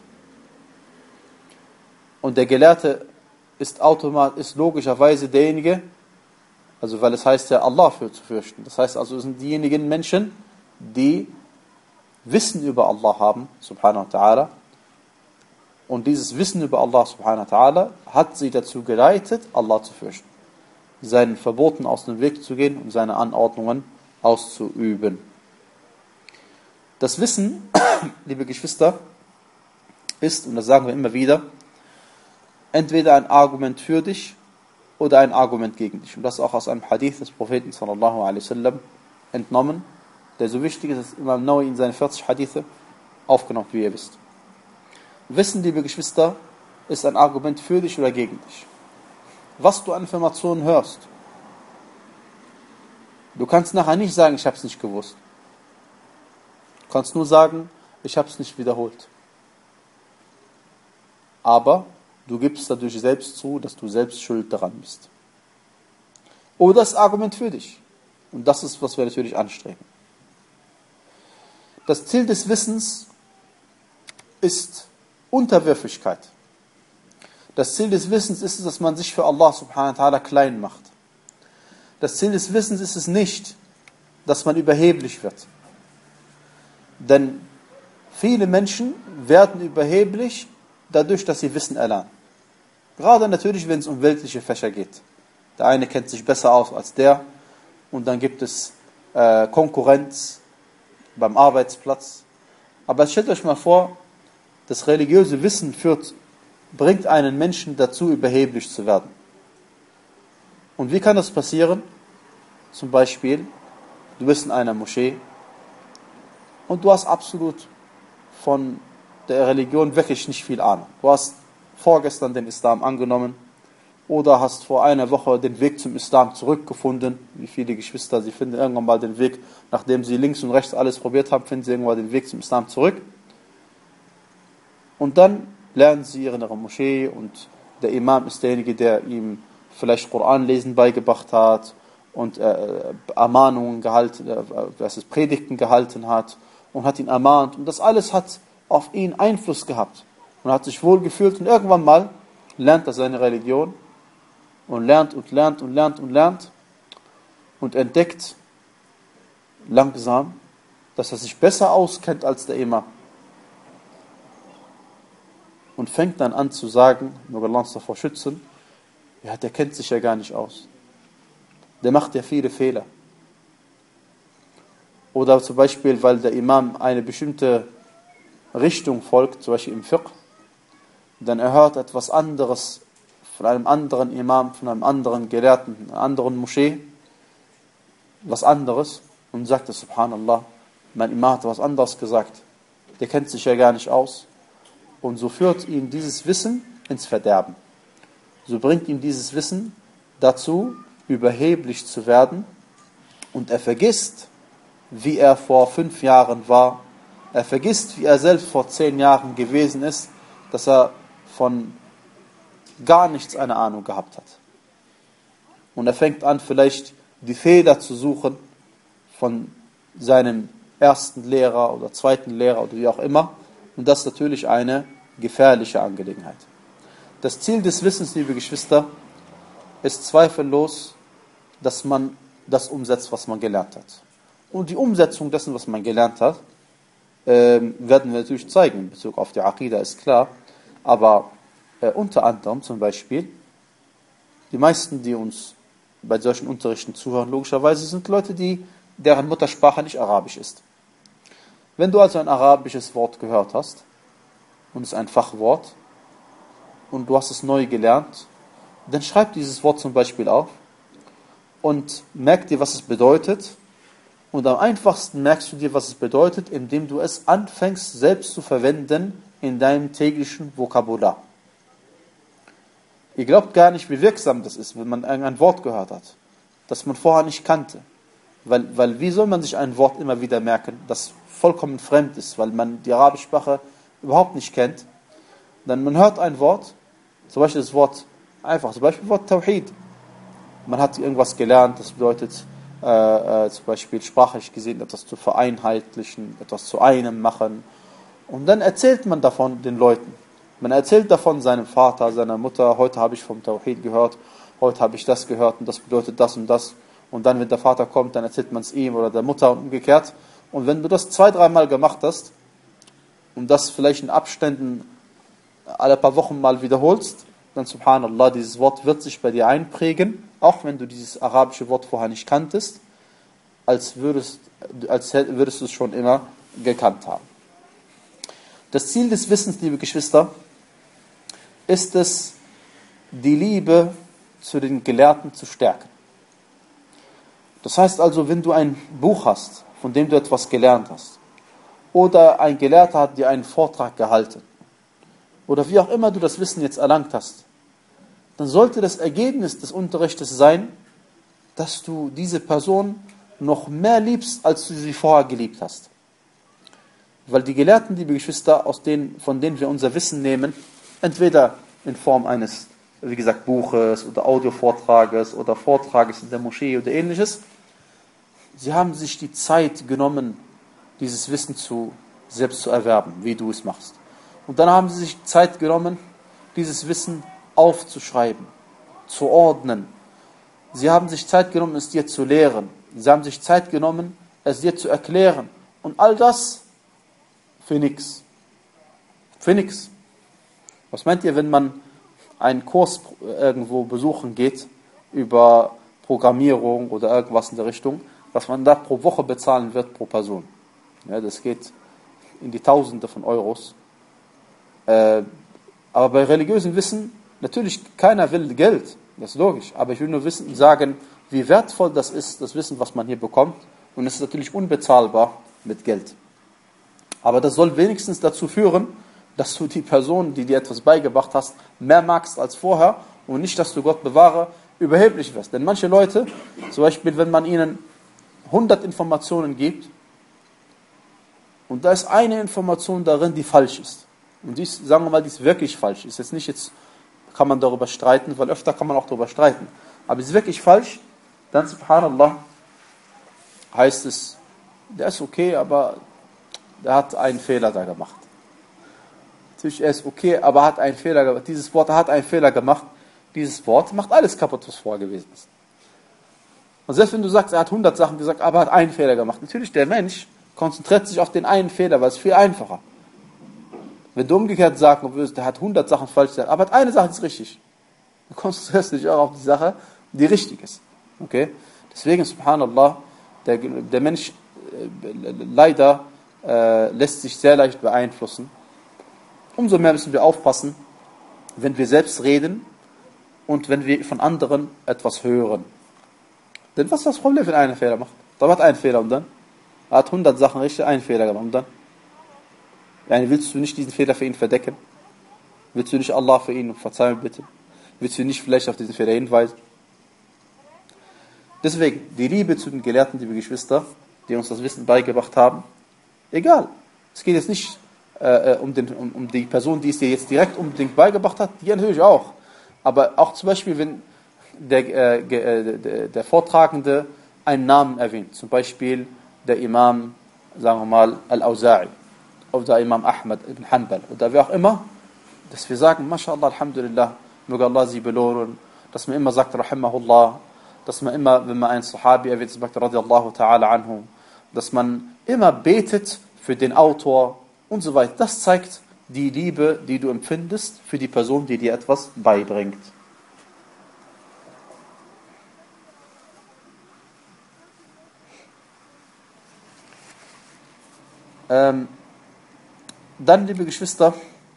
Und der Gelehrte ist automatisch, ist logischerweise derjenige, also weil es heißt ja, Allah für zu fürchten. Das heißt also, es sind diejenigen Menschen, die Wissen über Allah haben, subhanahu wa ta'ala. Und dieses Wissen über Allah, subhanahu wa ta'ala, hat sie dazu geleitet, Allah zu fürchten. Seinen Verboten aus dem Weg zu gehen und seine Anordnungen auszuüben. Das Wissen, liebe Geschwister, ist, und das sagen wir immer wieder, entweder ein Argument für dich oder ein Argument gegen dich. Und das ist auch aus einem Hadith des Propheten sallallahu alaihi wasallam entnommen, der so wichtig ist, dass Imam Nawawi in seinen vierzig Hadithe aufgenommen, wie ihr wisst. Wissen, liebe Geschwister, ist ein Argument für dich oder gegen dich. was du an Informationen hörst. Du kannst nachher nicht sagen, ich habe es nicht gewusst. Du kannst nur sagen, ich habe es nicht wiederholt. Aber du gibst dadurch selbst zu, dass du selbst schuld daran bist. Oder das Argument für dich. Und das ist, was wir natürlich anstreben. Das Ziel des Wissens ist Unterwürfigkeit. Das Ziel des Wissens ist es, dass man sich für Allah subhanahu wa ta'ala klein macht. Das Ziel des Wissens ist es nicht, dass man überheblich wird. Denn viele Menschen werden überheblich dadurch, dass sie Wissen erlernen. Gerade natürlich, wenn es um weltliche Fächer geht. Der eine kennt sich besser aus als der und dann gibt es äh, Konkurrenz beim Arbeitsplatz. Aber stellt euch mal vor, das religiöse Wissen führt, bringt einen Menschen dazu, überheblich zu werden. Und wie kann das passieren? Zum Beispiel, du bist in einer Moschee und du hast absolut von der Religion wirklich nicht viel Ahnung. Du hast vorgestern den Islam angenommen oder hast vor einer Woche den Weg zum Islam zurückgefunden. Wie viele Geschwister, sie finden irgendwann mal den Weg, nachdem sie links und rechts alles probiert haben, finden sie irgendwann den Weg zum Islam zurück. Und dann lernen sie in ihrer Moschee und der Imam ist derjenige, der ihm vielleicht Koranlesen beigebracht hat und äh, Ermahnungen gehalten, äh, was ist, Predigten gehalten hat und hat ihn ermahnt. Und das alles hat auf ihn Einfluss gehabt und hat sich wohl gefühlt. Und irgendwann mal lernt er seine Religion und lernt und lernt und lernt und lernt und entdeckt langsam, dass er sich besser auskennt als der Imam. Und fängt dann an zu sagen, möge Allah uns davor schützen, ja, der kennt sich ja gar nicht aus. Der macht ja viele Fehler. Oder zum Beispiel, weil der Imam eine bestimmte Richtung folgt, zum Beispiel im Fiqh, dann er hört etwas anderes von einem anderen Imam, von einem anderen Gelehrten, einer anderen Moschee, was anderes und sagt, Subhanallah, mein Imam hat was anderes gesagt. Der kennt sich ja gar nicht aus. Und so führt ihn dieses Wissen ins Verderben. So bringt ihn dieses Wissen dazu, überheblich zu werden. Und er vergisst, wie er vor fünf Jahren war. Er vergisst, wie er selbst vor zehn Jahren gewesen ist, dass er von gar nichts eine Ahnung gehabt hat. Und er fängt an, vielleicht die Fehler zu suchen von seinem ersten Lehrer oder zweiten Lehrer oder wie auch immer. Und das ist natürlich eine gefährliche Angelegenheit. Das Ziel des Wissens, liebe Geschwister, ist zweifellos, dass man das umsetzt, was man gelernt hat. Und die Umsetzung dessen, was man gelernt hat, äh, werden wir natürlich zeigen. In Bezug auf die Aqida ist klar. Aber äh, unter anderem zum Beispiel, die meisten, die uns bei solchen Unterrichten zuhören, logischerweise sind Leute, die, deren Muttersprache nicht Arabisch ist. Wenn du also ein arabisches Wort gehört hast, und es ist ein Fachwort, und du hast es neu gelernt, dann schreib dieses Wort zum Beispiel auf und merk dir, was es bedeutet. Und am einfachsten merkst du dir, was es bedeutet, indem du es anfängst, selbst zu verwenden in deinem täglichen Vokabular. Ihr glaubt gar nicht, wie wirksam das ist, wenn man ein Wort gehört hat, das man vorher nicht kannte. Weil, weil wie soll man sich ein Wort immer wieder merken, das vollkommen fremd ist, weil man die arabische Sprache überhaupt nicht kennt? Dann man hört ein Wort, zum Beispiel das Wort, einfach, zum Beispiel das Wort Tawhid. Man hat irgendwas gelernt, das bedeutet äh, äh, zum Beispiel sprachlich gesehen, etwas zu vereinheitlichen, etwas zu einem machen. Und dann erzählt man davon den Leuten. Man erzählt davon seinem Vater, seiner Mutter, heute habe ich vom Tawhid gehört, heute habe ich das gehört und das bedeutet das und das. Und dann, wenn der Vater kommt, dann erzählt man es ihm oder der Mutter und umgekehrt. Und wenn du das zwei, dreimal gemacht hast und das vielleicht in Abständen alle paar Wochen mal wiederholst, dann subhanallah, dieses Wort wird sich bei dir einprägen, auch wenn du dieses arabische Wort vorher nicht kanntest, als würdest, als würdest du es schon immer gekannt haben. Das Ziel des Wissens, liebe Geschwister, ist es, die Liebe zu den Gelehrten zu stärken. Das heißt also, wenn du ein Buch hast, von dem du etwas gelernt hast, oder ein Gelehrter hat dir einen Vortrag gehalten, oder wie auch immer du das Wissen jetzt erlangt hast, dann sollte das Ergebnis des Unterrichtes sein, dass du diese Person noch mehr liebst, als du sie vorher geliebt hast. Weil die Gelehrten, liebe Geschwister, aus denen, von denen wir unser Wissen nehmen, entweder in Form eines, wie gesagt, Buches oder Audiovortrages oder Vortrages in der Moschee oder ähnliches, sie haben sich die Zeit genommen, dieses Wissen zu, selbst zu erwerben, wie du es machst. Und dann haben sie sich Zeit genommen, dieses Wissen aufzuschreiben, zu ordnen. Sie haben sich Zeit genommen, es dir zu lehren. Sie haben sich Zeit genommen, es dir zu erklären. Und all das für nichts. Für nichts. Was meint ihr, wenn man einen Kurs irgendwo besuchen geht über Programmierung oder irgendwas in der Richtung, was man da pro Woche bezahlen wird pro Person? Ja, das geht in die Tausende von Euros. Äh, aber bei religiösem Wissen, natürlich, keiner will Geld, das ist logisch, aber ich will nur wissen, sagen, wie wertvoll das ist, das Wissen, was man hier bekommt, und es ist natürlich unbezahlbar mit Geld. Aber das soll wenigstens dazu führen, dass du die Person, die dir etwas beigebracht hast, mehr magst als vorher und nicht, dass du, Gott bewahre, überheblich wirst. Denn manche Leute, zum Beispiel, wenn man ihnen hundert Informationen gibt und da ist eine Information darin, die falsch ist. Und dies, sagen wir mal, die ist wirklich falsch. Ist jetzt nicht, jetzt kann man darüber streiten, weil öfter kann man auch darüber streiten. Aber ist wirklich falsch, dann, subhanallah, heißt es, der ist okay, aber der hat einen Fehler da gemacht. Natürlich, er ist okay, aber hat einen Fehler gemacht. Dieses Wort, er hat einen Fehler gemacht. Dieses Wort macht alles kaputt, was vorher gewesen ist. Und selbst wenn du sagst, er hat hundert Sachen gesagt, aber er hat einen Fehler gemacht. Natürlich, der Mensch konzentriert sich auf den einen Fehler, weil es viel einfacher. Wenn du umgekehrt sagen würdest, der hat hundert Sachen falsch gesagt, aber hat eine Sache ist richtig. Du konzentrierst dich auch auf die Sache, die richtig ist. Okay? Deswegen, subhanallah, der, der Mensch äh, leider äh, lässt sich sehr leicht beeinflussen. Umso mehr müssen wir aufpassen, wenn wir selbst reden und wenn wir von anderen etwas hören. Denn was ist das Problem, wenn einer einen Fehler macht? Da hat einen Fehler und dann? Er hat hundert Sachen richtig, einen Fehler gemacht und dann? Yani willst du nicht diesen Fehler für ihn verdecken? Willst du nicht Allah für ihn um Verzeihung bitten? Willst du nicht vielleicht auf diesen Fehler hinweisen? Deswegen, die Liebe zu den Gelehrten, liebe Geschwister, die uns das Wissen beigebracht haben, egal. Es geht jetzt nicht äh, um, den, um, um die Person, die es dir jetzt direkt unbedingt beigebracht hat, die natürlich auch. Aber auch zum Beispiel, wenn der, äh, der, der Vortragende einen Namen erwähnt, zum Beispiel der Imam, sagen wir mal, Al-Auza'i, oder Imam Ahmad ibn Hanbal, oder wer auch immer, dass wir sagen, MashaAllah, Alhamdulillah, möge Allah sie belohnen, dass man immer sagt, Rahimahullah, dass man immer, wenn man einen Sahabi erwähnt, sagt, Radiallahu ta'ala anhu, dass man immer betet für den Autor und so weiter. Das zeigt die Liebe, die du empfindest für die Person, die dir etwas beibringt. Ähm, dann, liebe Geschwister,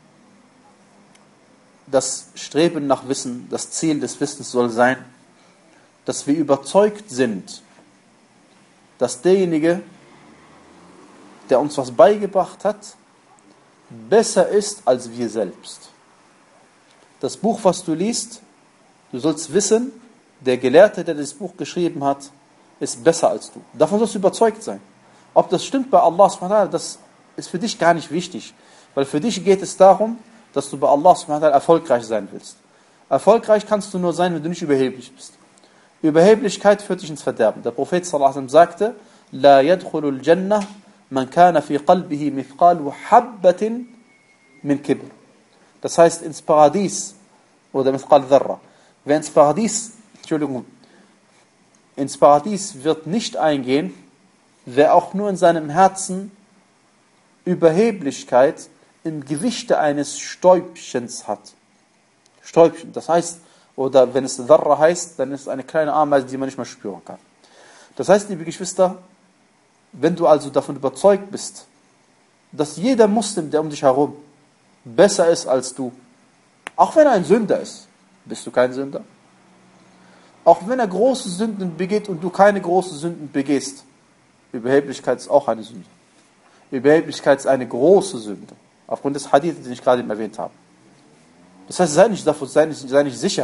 das Streben nach Wissen, das Ziel des Wissens soll sein, dass wir überzeugt sind, dass derjenige, der uns was beigebracht hat, besser ist als wir selbst. Das Buch, was du liest, du sollst wissen, der Gelehrte, der das Buch geschrieben hat, ist besser als du. Davon sollst du überzeugt sein. Ob das stimmt bei Allah subhanahu wa ta'ala, das ist für dich gar nicht wichtig. Weil für dich geht es darum, dass du bei Allah subhanahu wa ta'ala erfolgreich sein willst. Erfolgreich kannst du nur sein, wenn du nicht überheblich bist. Überheblichkeit führt dich ins Verderben. Der Prophet sallallahu alaihi wasallam sagte, La yadkhulul jannah man kana fi qalbihi mithqalu habbatin min kibr. Das heißt, ins Paradies, oder mithqal dharra, wer ins Paradies, Entschuldigung, ins Paradies wird nicht eingehen, wer auch nur in seinem Herzen Überheblichkeit im Gewichte eines Stäubchens hat. Stäubchen, das heißt, oder wenn es Dharra heißt, dann ist es eine kleine Ameise, die man nicht mehr spüren kann. Das heißt, liebe Geschwister, wenn du also davon überzeugt bist, dass jeder Muslim, der um dich herum besser ist als du, auch wenn er ein Sünder ist, bist du kein Sünder? Auch wenn er große Sünden begeht und du keine großen Sünden begehst, Überheblichkeit ist auch eine Sünde. Überheblichkeit ist eine große Sünde, aufgrund des Hadith, den ich gerade eben erwähnt habe. Das heißt, sei nicht, davon, sei nicht, sei nicht sicher,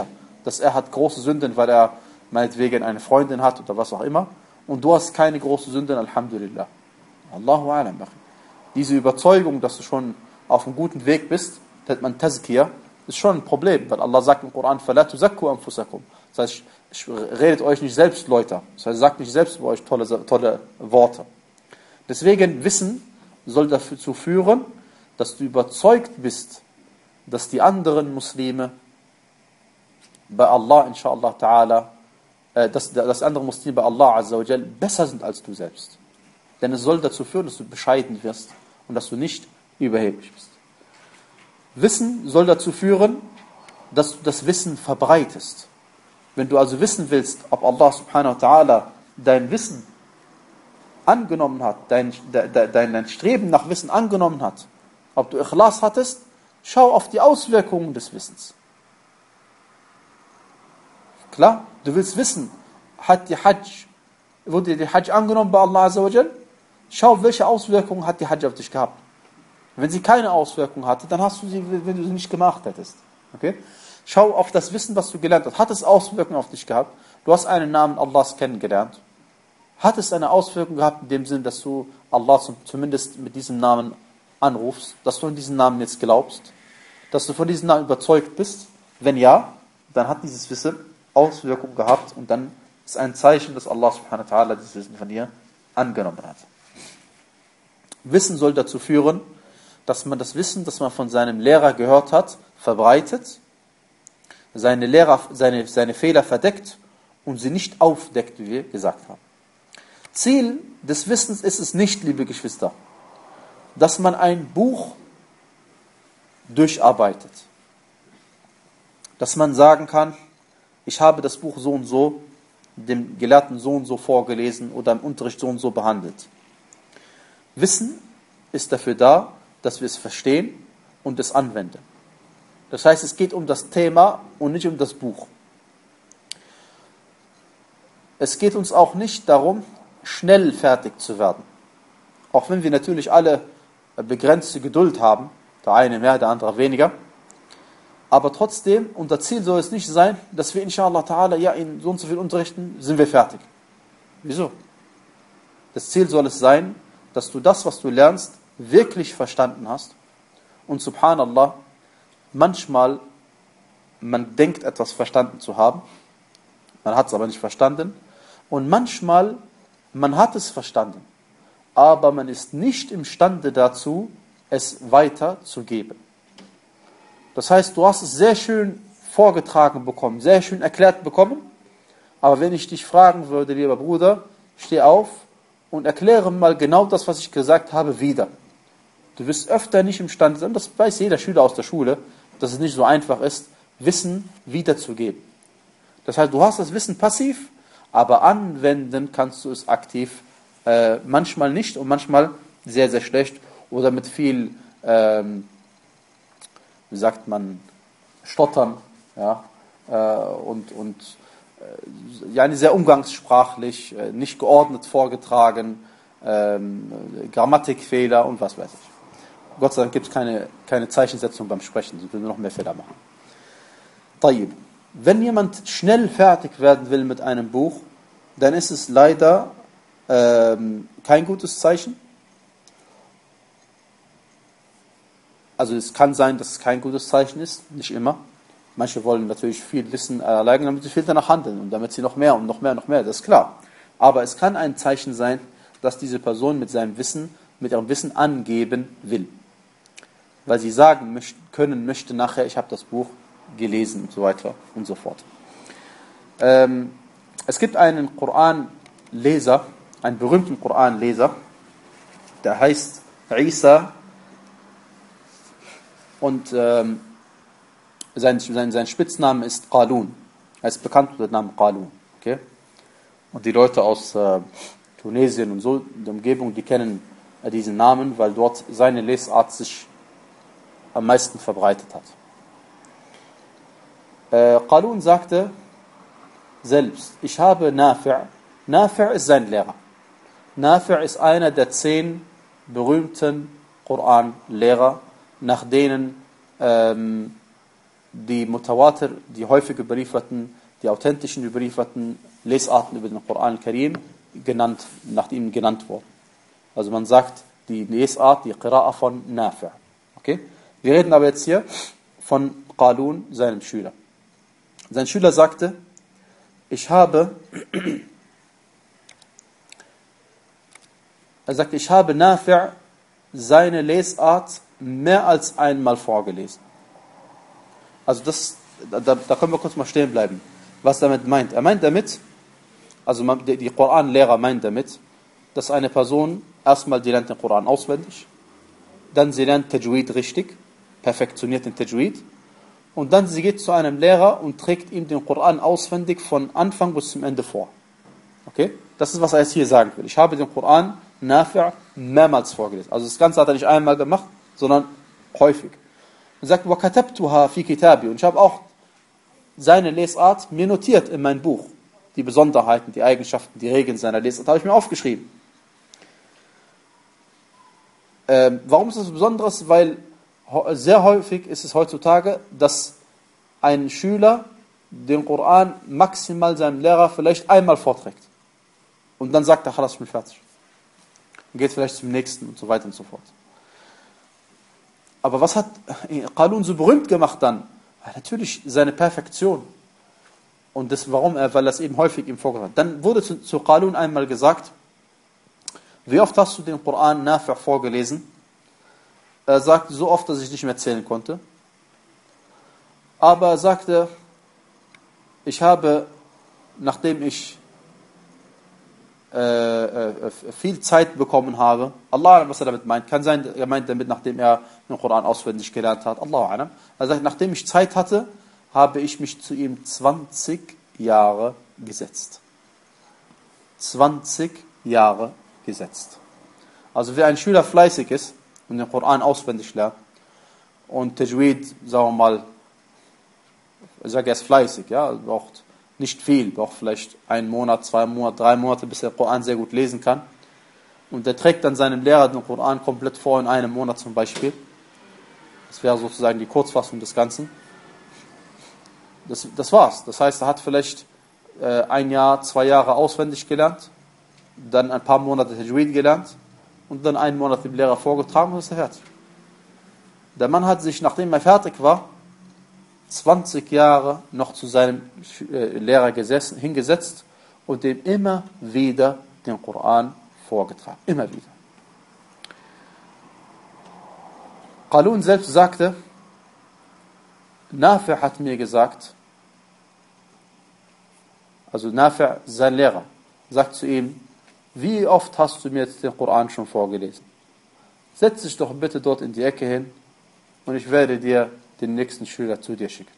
dass er hat große Sünden, weil er meinetwegen eine Freundin hat oder was auch immer, und du hast keine große Sünden, Alhamdulillah. Allahu Alam. Diese Überzeugung, dass du schon auf einem guten Weg bist, nennt man Tazkiyah, ist schon ein Problem, weil Allah sagt im Koran, فَلَا تُزَكُّوا أَنفُسَكُمْ. Das heißt, redet euch nicht selbst Leute. Das heißt, sagt nicht selbst über euch tolle, tolle Worte. Deswegen, Wissen soll dazu führen, dass du überzeugt bist, dass die anderen Muslime bei Allah, inshallah ta'ala, äh, dass, dass andere Muslime bei Allah azza wa jal besser sind als du selbst. Denn es soll dazu führen, dass du bescheiden wirst und dass du nicht überheblich bist. Wissen soll dazu führen, dass du das Wissen verbreitest. Wenn du also wissen willst, ob Allah subhanahu wa ta'ala dein Wissen angenommen hat, dein, dein, dein Streben nach Wissen angenommen hat, ob du Ikhlas hattest, schau auf die Auswirkungen des Wissens. Klar, du willst wissen, hat die Hajj, wurde die Hajj angenommen bei Allah azza wa jal? Schau, welche Auswirkungen hat die Hajj auf dich gehabt. Wenn sie keine Auswirkungen hatte, dann hast du sie, wenn du sie nicht gemacht hättest. Okay? Schau auf das Wissen, was du gelernt hast. Hat es Auswirkungen auf dich gehabt? Du hast einen Namen Allahs kennengelernt. Hat es eine Auswirkung gehabt in dem Sinn, dass du Allah zumindest mit diesem Namen anrufst, dass du an diesen Namen jetzt glaubst, dass du von diesem Namen überzeugt bist? Wenn ja, dann hat dieses Wissen Auswirkungen gehabt und dann ist ein Zeichen, dass Allah subhanahu wa ta'ala dieses Wissen von dir angenommen hat. Wissen soll dazu führen, dass man das Wissen, das man von seinem Lehrer gehört hat, verbreitet, seine, Lehrer, seine, seine Fehler verdeckt und sie nicht aufdeckt, wie wir gesagt haben. Ziel des Wissens ist es nicht, liebe Geschwister, dass man ein Buch durcharbeitet. Dass man sagen kann, ich habe das Buch so und so, dem Gelehrten so und so vorgelesen oder im Unterricht so und so behandelt. Wissen ist dafür da, dass wir es verstehen und es anwenden. Das heißt, es geht um das Thema und nicht um das Buch. Es geht uns auch nicht darum, schnell fertig zu werden. Auch wenn wir natürlich alle begrenzte Geduld haben, der eine mehr, der andere weniger. Aber trotzdem, unser Ziel soll es nicht sein, dass wir inshallah ta'ala, ja, in so und so viel unterrichten, sind wir fertig. Wieso? Das Ziel soll es sein, dass du das, was du lernst, wirklich verstanden hast. Und subhanallah, manchmal, man denkt etwas verstanden zu haben, man hat es aber nicht verstanden. Und manchmal, man hat es verstanden, aber man ist nicht imstande dazu, es weiterzugeben. Das heißt, du hast es sehr schön vorgetragen bekommen, sehr schön erklärt bekommen, aber wenn ich dich fragen würde, lieber Bruder, steh auf und erkläre mal genau das, was ich gesagt habe, wieder. Du wirst öfter nicht imstande sein, das weiß jeder Schüler aus der Schule, dass es nicht so einfach ist, Wissen wiederzugeben. Das heißt, du hast das Wissen passiv, aber anwenden kannst du es aktiv, äh, manchmal nicht und manchmal sehr, sehr schlecht oder mit viel, ähm, wie sagt man, Stottern, ja, äh, und, und äh, ja, sehr umgangssprachlich, äh, nicht geordnet vorgetragen, ähm, Grammatikfehler und was weiß ich. Gott sei Dank gibt es keine, keine Zeichensetzung beim Sprechen, sonst würden wir noch mehr Fehler machen. Tayyib. Wenn jemand schnell fertig werden will mit einem Buch, dann ist es leider ähm, kein gutes Zeichen. Also es kann sein, dass es kein gutes Zeichen ist, nicht immer. Manche wollen natürlich viel Wissen erlangen, damit sie viel danach handeln und damit sie noch mehr und noch mehr und noch mehr, das ist klar. Aber es kann ein Zeichen sein, dass diese Person mit seinem Wissen, mit ihrem Wissen angeben will. Weil sie sagen möchten, können möchte nachher, ich habe das Buch gelesen und so weiter und so fort. Ähm, es gibt einen Koranleser, einen berühmten Koranleser, der heißt Isa und ähm, sein, sein, sein Spitzname ist Qalun. Er ist bekannt unter dem Namen Qalun. Okay? Und die Leute aus äh, Tunesien und so, in der Umgebung, die kennen äh, diesen Namen, weil dort seine Lesart sich am meisten verbreitet hat. Äh, Qalun sagte selbst, ich habe Nafi'. Nafi' ist sein Lehrer. Nafi' ist einer der zehn berühmten Koranlehrer, nach denen ähm, die Mutawatir, die häufig überlieferten, die authentischen überlieferten Lesarten über den Koran Karim genannt, nach ihm genannt worden. Also man sagt die Lesart, die Qira'a von Nafi'. Okay? Wir reden aber jetzt hier von Qalun, seinem Schüler. Sein Schüler sagte, ich habe, er sagte, ich habe Nafi' seine Lesart mehr als einmal vorgelesen. Also das, da, da können wir kurz mal stehen bleiben. Was damit meint? Er meint damit, also die, die Koranlehrer meint damit, dass eine Person erstmal, die lernt den Koran auswendig, dann sie lernt Tajweed richtig, perfektioniert den Tajweed, und dann sie geht zu einem Lehrer und trägt ihm den Koran auswendig von Anfang bis zum Ende vor. Okay? Das ist, was er jetzt hier sagen will. Ich habe den Koran Nafi' mehrmals vorgelesen. Also das Ganze hat er nicht einmal gemacht, sondern häufig. Er sagt, وَكَتَبْتُهَا فِي كِتَابِ, und ich habe auch seine Lesart mir notiert in mein Buch. Die Besonderheiten, die Eigenschaften, die Regeln seiner Lesart habe ich mir aufgeschrieben. Ähm, warum ist das Besonderes? Weil sehr häufig ist es heutzutage, dass ein Schüler den Koran maximal seinem Lehrer vielleicht einmal vorträgt. Und dann sagt er, ach, ich bin fertig. Und geht vielleicht zum nächsten und so weiter und so fort. Aber was hat Qalun so berühmt gemacht dann? Ja, natürlich seine Perfektion. Und das, warum? Weil er es eben häufig ihm vorgetragen hat. Dann wurde zu, zu Qalun einmal gesagt, wie oft hast du den Koran Nafi' vorgelesen? Er sagte, so oft, dass ich nicht mehr zählen konnte. Aber er sagte, ich habe, nachdem ich äh, äh, viel Zeit bekommen habe, Allah, was er damit meint, kann sein, er meint damit, nachdem er den Koran auswendig gelernt hat, Allahu a'lam. Er sagt, nachdem ich Zeit hatte, habe ich mich zu ihm zwanzig Jahre gesetzt. zwanzig Jahre gesetzt. Also wer ein Schüler fleißig ist und den Koran auswendig lernt und Tajweed, sagen wir mal, ich sage erst fleißig, ja, braucht nicht viel, braucht vielleicht einen Monat, zwei Monate, drei Monate, bis er den Koran sehr gut lesen kann. Und der trägt dann seinem Lehrer den Koran komplett vor, in einem Monat zum Beispiel. Das wäre sozusagen die Kurzfassung des Ganzen. Das, das war's. Das heißt, er hat vielleicht äh, ein Jahr, zwei Jahre auswendig gelernt, dann ein paar Monate Tajweed gelernt und dann einen Monat dem Lehrer vorgetragen und ist er fertig. Der Mann hat sich, nachdem er fertig war, zwanzig Jahre noch zu seinem äh, Lehrer gesessen, hingesetzt und dem immer wieder den Koran vorgetragen. Immer wieder. Qalun selbst sagte, Nafi' hat mir gesagt, also Nafi', sein Lehrer, sagt zu ihm, wie oft hast du mir jetzt den Koran schon vorgelesen? Setz dich doch bitte dort in die Ecke hin und ich werde dir den nächsten Schüler zu dir schicken.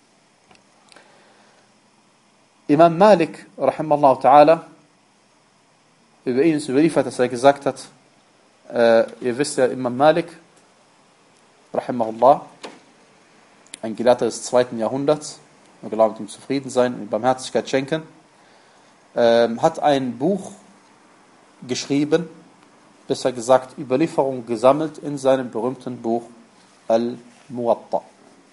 Imam Malik, rahimallahu ta'ala, über ihn ist überliefert, dass er gesagt hat, äh, ihr wisst ja, Imam Malik, rahimahullah, ein Gelehrter des zweiten Jahrhunderts, wir glauben mit ihm zufrieden sein und Barmherzigkeit schenken, äh, hat ein Buch geschrieben, besser gesagt Überlieferung gesammelt in seinem berühmten Buch Al-Muwatta.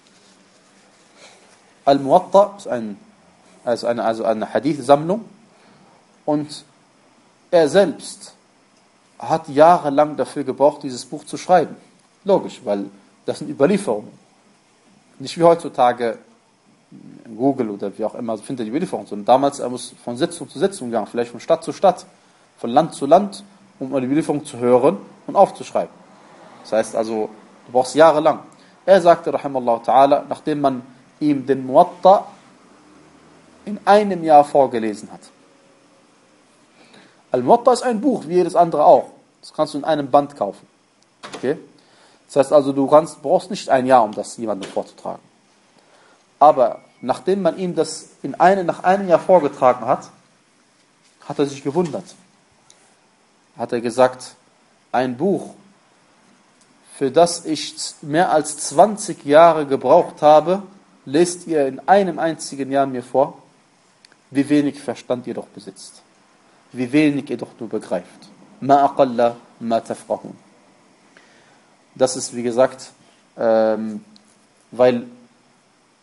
Al-Muwatta ist ein, also eine, also eine Hadith-Sammlung und er selbst hat jahrelang dafür gebraucht, dieses Buch zu schreiben. Logisch, weil das sind Überlieferungen. Nicht wie heutzutage Google oder wie auch immer findet die Überlieferungen, sondern damals er muss von Sitzung zu Sitzung gegangen, vielleicht von Stadt zu Stadt, von Land zu Land, um die Überlieferung zu hören und aufzuschreiben. Das heißt also, du brauchst jahrelang. Er sagte, rahimallahu ta'ala, nachdem man ihm den Muwatta in einem Jahr vorgelesen hat. Al-Muwatta ist ein Buch, wie jedes andere auch. Das kannst du in einem Band kaufen. Okay? Das heißt also, du kannst, brauchst nicht ein Jahr, um das jemandem vorzutragen. Aber nachdem man ihm das in eine, nach einem Jahr vorgetragen hat, hat er sich gewundert. Hat er gesagt, ein Buch, für das ich mehr als zwanzig Jahre gebraucht habe, lest ihr in einem einzigen Jahr mir vor, wie wenig Verstand ihr doch besitzt. Wie wenig ihr doch nur begreift. Ma aqalla ma tafqahun. Das ist, wie gesagt, ähm, weil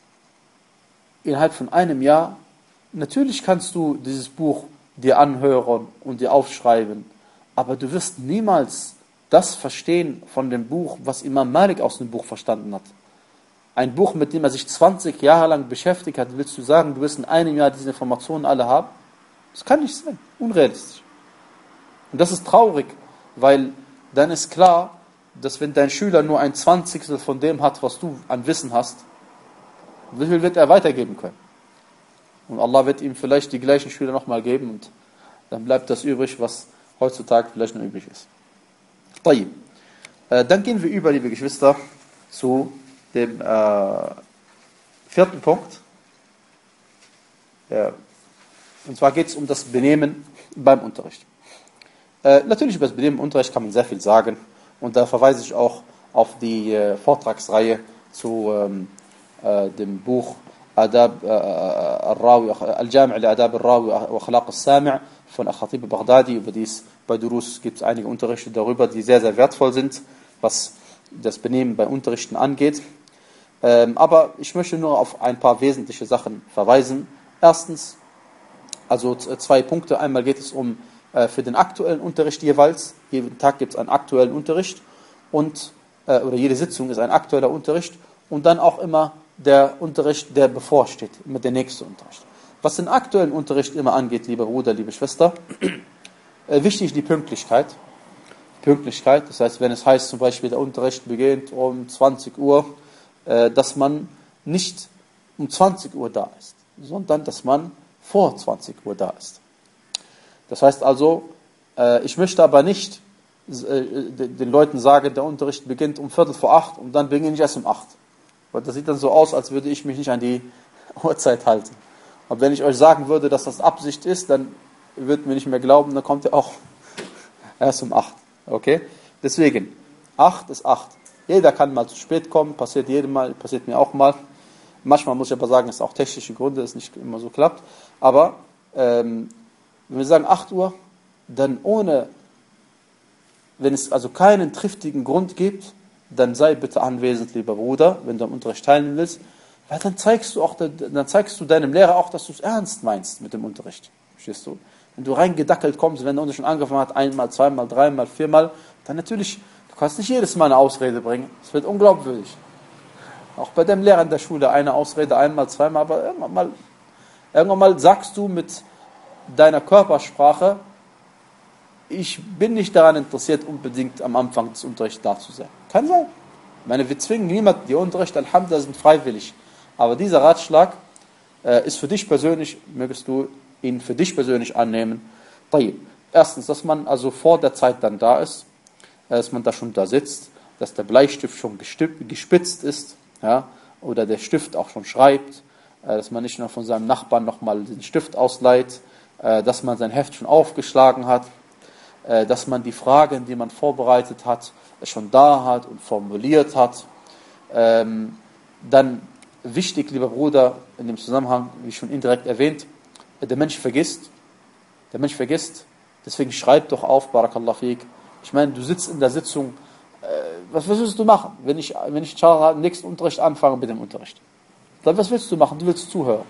innerhalb von einem Jahr, natürlich kannst du dieses Buch dir anhören und dir aufschreiben, aber du wirst niemals das verstehen von dem Buch, was Imam Malik aus dem Buch verstanden hat. Ein Buch, mit dem er sich zwanzig Jahre lang beschäftigt hat, willst du sagen, du wirst in einem Jahr diese Informationen alle haben? Das kann nicht sein, unrealistisch. Und das ist traurig, weil dann ist klar, dass wenn dein Schüler nur ein Zwanzigstel von dem hat, was du an Wissen hast, wie viel wird er weitergeben können? Und Allah wird ihm vielleicht die gleichen Schüler nochmal geben und dann bleibt das übrig, was heutzutage vielleicht noch übrig ist. Dann gehen wir über, liebe Geschwister, zu dem äh, vierten Punkt. Ja. Und zwar geht es um das Benehmen beim Unterricht. Äh, natürlich über das Benehmen im Unterricht kann man sehr viel sagen. Und da verweise ich auch auf die äh, Vortragsreihe zu ähm, äh, dem Buch Adab äh, al-Rawi, Al-Jami' li-Adab al-Rawi wa Akhlaq al-Sami' von Al-Khatib al-Baghdadi. Über dies bei Durus gibt es einige Unterrichte darüber, die sehr, sehr wertvoll sind, was das Benehmen bei Unterrichten angeht. Ähm, aber ich möchte nur auf ein paar wesentliche Sachen verweisen. Erstens, also zwei Punkte. Einmal geht es um äh, für den aktuellen Unterricht jeweils. Jeden Tag gibt es einen aktuellen Unterricht und äh, oder jede Sitzung ist ein aktueller Unterricht und dann auch immer der Unterricht, der bevorsteht, immer der nächste Unterricht. Was den aktuellen Unterricht immer angeht, lieber Bruder, liebe Schwester, äh, wichtig ist die Pünktlichkeit. Pünktlichkeit, das heißt, wenn es heißt zum Beispiel, der Unterricht beginnt um zwanzig Uhr, äh, dass man nicht um zwanzig Uhr da ist, sondern dass man vor zwanzig Uhr da ist. Das heißt also, äh, ich möchte aber nicht äh, den Leuten sagen, der Unterricht beginnt um Viertel vor acht und dann beginne ich erst um acht. Weil das sieht dann so aus, als würde ich mich nicht an die Uhrzeit halten. Aber wenn ich euch sagen würde, dass das Absicht ist, dann würdet ihr mir nicht mehr glauben, dann kommt ihr auch erst um acht. Okay? Deswegen, acht ist acht. Jeder kann mal zu spät kommen, passiert jedem Mal, passiert mir auch mal. Manchmal muss ich aber sagen, es ist auch technische Gründe, dass es nicht immer so klappt. Aber ähm, wenn wir sagen acht Uhr, dann ohne, wenn es also keinen triftigen Grund gibt, dann sei bitte anwesend, lieber Bruder, wenn du am Unterricht teilnehmen willst, weil dann zeigst du auch, dann zeigst du deinem Lehrer auch, dass du es ernst meinst mit dem Unterricht. Verstehst du? Wenn du reingedackelt kommst, wenn der Unterricht schon angefangen hat, einmal, zweimal, dreimal, viermal, dann natürlich, du kannst nicht jedes Mal eine Ausrede bringen. Es wird unglaubwürdig. Auch bei dem Lehrer in der Schule eine Ausrede, einmal, zweimal, aber irgendwann mal, irgendwann mal sagst du mit deiner Körpersprache, ich bin nicht daran interessiert, unbedingt am Anfang des Unterrichts da zu sein. Kann sein. Ich meine, wir zwingen niemanden, die Unterricht, Alhamdulillah, sind freiwillig. Aber dieser Ratschlag äh, ist für dich persönlich, mögest du ihn für dich persönlich annehmen. Erstens, dass man also vor der Zeit dann da ist, dass man da schon da sitzt, dass der Bleistift schon gespitzt ist, ja, oder der Stift auch schon schreibt, dass man nicht noch von seinem Nachbarn nochmal den Stift ausleiht, dass man sein Heft schon aufgeschlagen hat, dass man die Fragen, die man vorbereitet hat, schon da hat und formuliert hat. Dann wichtig, lieber Bruder, in dem Zusammenhang, wie schon indirekt erwähnt, der Mensch vergisst, der Mensch vergisst, deswegen schreib doch auf, Barakallahu fik. Ich meine, du sitzt in der Sitzung, äh, was, was willst du machen, wenn ich, wenn ich inshallah den nächsten Unterricht anfange mit dem Unterricht? Dann, was willst du machen? Du willst zuhören.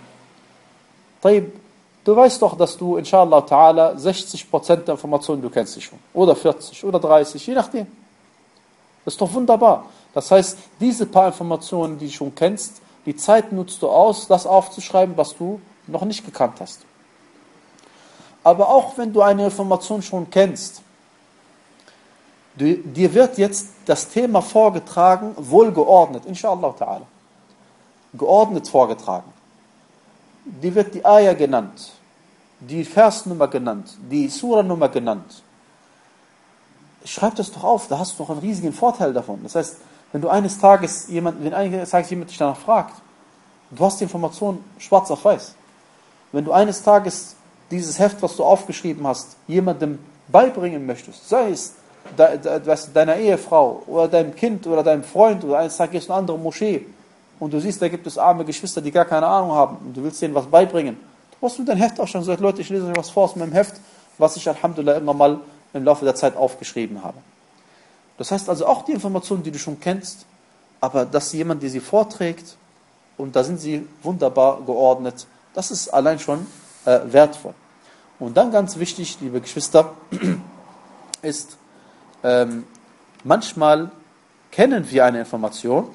Du weißt doch, dass du inshallah ta'ala sechzig Prozent der Informationen, du kennst sie schon. Oder vierzig oder dreißig, je nachdem. Das ist doch wunderbar. Das heißt, diese paar Informationen, die du schon kennst, die Zeit nutzt du aus, das aufzuschreiben, was du noch nicht gekannt hast. Aber auch wenn du eine Information schon kennst, du, dir wird jetzt das Thema vorgetragen, wohlgeordnet, inshallah ta'ala. Geordnet vorgetragen. Dir wird die Ayah genannt, die Versnummer genannt, die Surah-Nummer genannt. Schreib das doch auf, da hast du doch einen riesigen Vorteil davon. Das heißt, wenn du eines Tages jemand, wenn eines Tages jemand dich danach fragt, du hast die Information schwarz auf weiß. Wenn du eines Tages dieses Heft, was du aufgeschrieben hast, jemandem beibringen möchtest, sei es de, de, de, deiner Ehefrau oder deinem Kind oder deinem Freund oder eines Tages gehst du in eine andere Moschee und du siehst, da gibt es arme Geschwister, die gar keine Ahnung haben und du willst denen was beibringen, du musst mit dein Heft auch schon sagen, Leute, ich lese euch was vor aus meinem Heft, was ich Alhamdulillah irgendwann mal im Laufe der Zeit aufgeschrieben habe. Das heißt also auch die Informationen, die du schon kennst, aber dass jemand, der sie vorträgt, und da sind sie wunderbar geordnet. Das ist allein schon äh, wertvoll. Und dann ganz wichtig, liebe Geschwister, ist, ähm, manchmal kennen wir eine Information,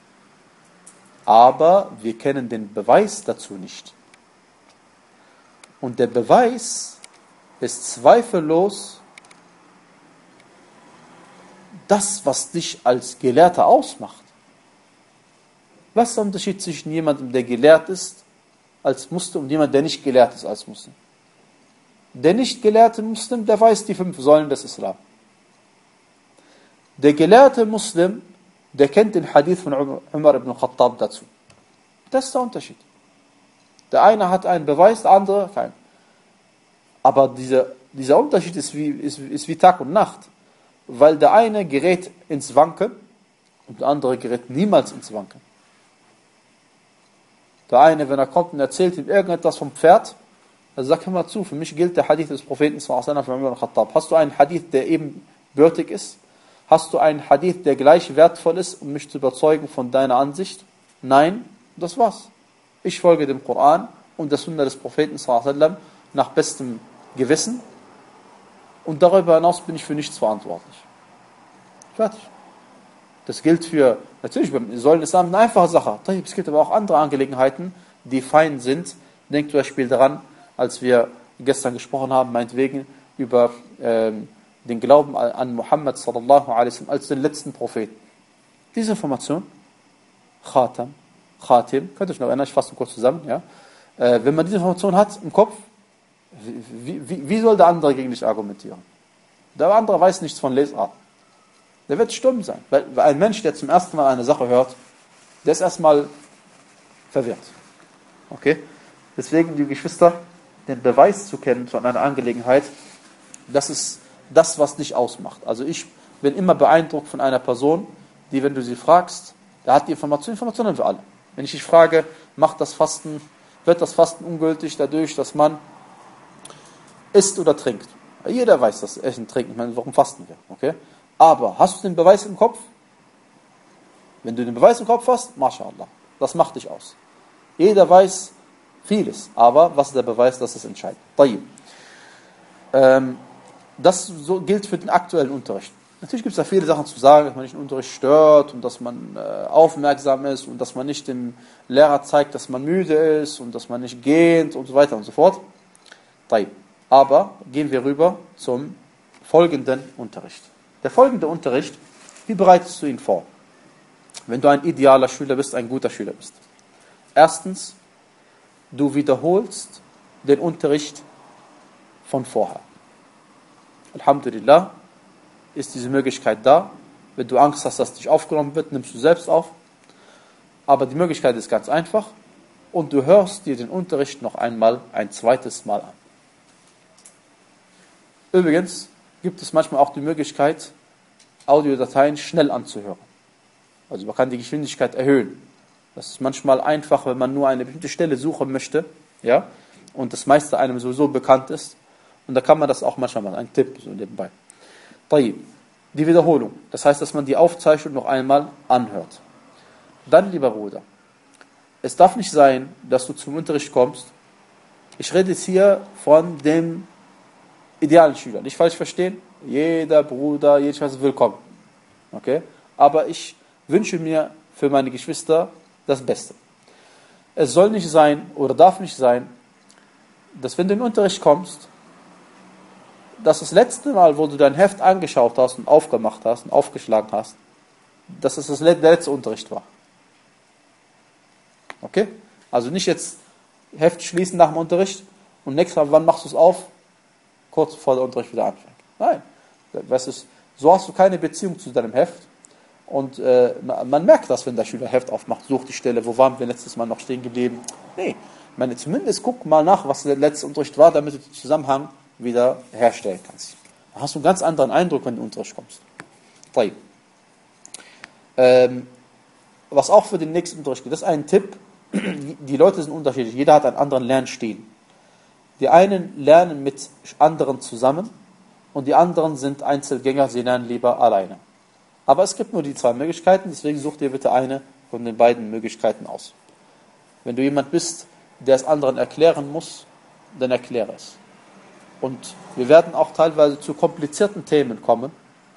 aber wir kennen den Beweis dazu nicht. Und der Beweis ist zweifellos das, was dich als Gelehrter ausmacht. Was ist der Unterschied zwischen jemandem, der gelehrt ist als Muslim und jemandem, der nicht gelehrt ist als Muslim? Der nicht gelehrte Muslim, der weiß die fünf Säulen des Islam. Der gelehrte Muslim, der kennt den Hadith von Umar ibn Khattab dazu. Das ist der Unterschied. Der eine hat einen Beweis, der andere keinen. Aber dieser, dieser Unterschied ist wie, ist, ist wie Tag und Nacht. Weil der eine gerät ins Wanken und der andere gerät niemals ins Wanken. Der eine, wenn er kommt und erzählt ihm irgendetwas vom Pferd, dann sagt, hör mal zu, für mich gilt der Hadith des Propheten sallallahu alaihi wasallam von Umar ibn Khattab. Hast du einen Hadith, der ebenbürtig ist? Hast du einen Hadith, der gleich wertvoll ist, um mich zu überzeugen von deiner Ansicht? Nein, das war's. Ich folge dem Koran und der Sunna des Propheten sallallahu alaihi wasallam nach bestem Gewissen und darüber hinaus bin ich für nichts verantwortlich. Fertig. Das gilt für, natürlich, wir sollen Islam eine einfache Sache. Es gibt aber auch andere Angelegenheiten, die fein sind. Denkt zum Beispiel daran, als wir gestern gesprochen haben, meinetwegen über ähm, den Glauben an Muhammad sallallahu alaihi wasallam als den letzten Propheten. Diese Information, Khatam, Khatim, könnt ihr euch noch erinnern, ich fasse kurz zusammen, ja? Äh, wenn man diese Information hat im Kopf, wie, wie, wie soll der andere gegen dich argumentieren? Der andere weiß nichts von Lesart. Der wird stumm sein. Weil, weil ein Mensch, der zum ersten Mal eine Sache hört, der ist erstmal verwirrt. Okay? Deswegen, die Geschwister, den Beweis zu kennen von einer Angelegenheit, das ist das, was dich ausmacht. Also ich bin immer beeindruckt von einer Person, die, wenn du sie fragst, der hat die Information, Informationen haben wir alle. Wenn ich dich frage, macht das Fasten, wird das Fasten ungültig dadurch, dass man isst oder trinkt? Jeder weiß, dass Essen, Trinken, ich meine, warum fasten wir? Okay? Aber hast du den Beweis im Kopf? Wenn du den Beweis im Kopf hast, MashaAllah, das macht dich aus. Jeder weiß vieles, aber was ist der Beweis, das ist entscheidend. Ähm, das so gilt für den aktuellen Unterricht. Natürlich gibt es da viele Sachen zu sagen, dass man nicht den Unterricht stört und dass man äh, aufmerksam ist und dass man nicht dem Lehrer zeigt, dass man müde ist und dass man nicht gähnt und so weiter und so fort. Aber gehen wir rüber zum folgenden Unterricht. Der folgende Unterricht, wie bereitest du ihn vor? Wenn du ein idealer Schüler bist, ein guter Schüler bist. Erstens, du wiederholst den Unterricht von vorher. Alhamdulillah ist diese Möglichkeit da. Wenn du Angst hast, dass dich aufgenommen wird, nimmst du selbst auf. Aber die Möglichkeit ist ganz einfach. Und du hörst dir den Unterricht noch einmal ein zweites Mal an. Übrigens gibt es manchmal auch die Möglichkeit, Audiodateien schnell anzuhören. Also man kann die Geschwindigkeit erhöhen. Das ist manchmal einfach, wenn man nur eine bestimmte Stelle suchen möchte, ja, und das meiste einem sowieso bekannt ist. Und da kann man das auch manchmal machen, ein Tipp so nebenbei. Die Wiederholung, das heißt, dass man die Aufzeichnung noch einmal anhört. Dann, lieber Bruder, es darf nicht sein, dass du zum Unterricht kommst. Ich rede jetzt hier von dem idealen Schüler. Nicht falsch verstehen, jeder Bruder, jeder Schwester ist willkommen. Okay? Aber ich wünsche mir für meine Geschwister das Beste. Es soll nicht sein oder darf nicht sein, dass wenn du in den Unterricht kommst, dass das letzte Mal, wo du dein Heft angeschaut hast und aufgemacht hast und aufgeschlagen hast, dass es das der letzte Unterricht war. Okay? Also nicht jetzt Heft schließen nach dem Unterricht und nächstes Mal, wann machst du es auf? Kurz bevor der Unterricht wieder anfängt. Nein. Weißt du, so hast du keine Beziehung zu deinem Heft. Und äh, man merkt das, wenn der Schüler Heft aufmacht, sucht die Stelle, wo waren wir letztes Mal noch stehen geblieben. Nee, ich meine, zumindest guck mal nach, was der letzte Unterricht war, damit du den Zusammenhang wieder herstellen kannst. Da hast du einen ganz anderen Eindruck, wenn du in den Unterricht kommst. Ähm, was auch für den nächsten Unterricht gilt, das ist ein Tipp. Die Leute sind unterschiedlich, jeder hat einen anderen Lernstil. Die einen lernen mit anderen zusammen und die anderen sind Einzelgänger, sie lernen lieber alleine. Aber es gibt nur die zwei Möglichkeiten, deswegen such dir bitte eine von den beiden Möglichkeiten aus. Wenn du jemand bist, der es anderen erklären muss, dann erkläre es. Und wir werden auch teilweise zu komplizierten Themen kommen,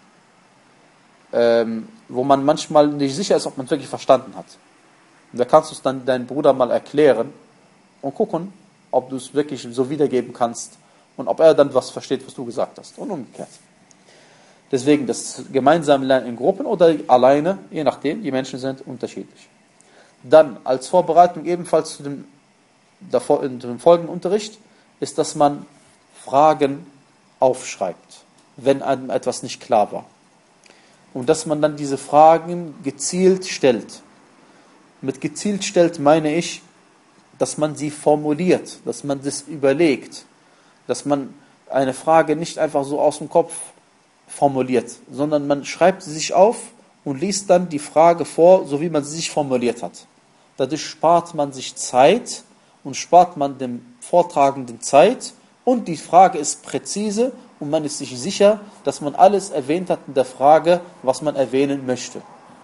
ähm, wo man manchmal nicht sicher ist, ob man es wirklich verstanden hat. Und da kannst du es dann deinem Bruder mal erklären und gucken, ob du es wirklich so wiedergeben kannst und ob er dann was versteht, was du gesagt hast. Und umgekehrt. Deswegen das gemeinsame Lernen in Gruppen oder alleine, je nachdem, die Menschen sind unterschiedlich. Dann als Vorbereitung ebenfalls zu dem, davor, in dem folgenden Unterricht ist, dass man Fragen aufschreibt, wenn einem etwas nicht klar war. Und dass man dann diese Fragen gezielt stellt. Mit gezielt stellt meine ich, dass man sie formuliert, dass man das überlegt, dass man eine Frage nicht einfach so aus dem Kopf formuliert, sondern man schreibt sie sich auf und liest dann die Frage vor, so wie man sie sich formuliert hat. Dadurch spart man sich Zeit und spart man dem Vortragenden Zeit und die Frage ist präzise und man ist sich sicher, dass man alles erwähnt hat in der Frage, was man erwähnen möchte.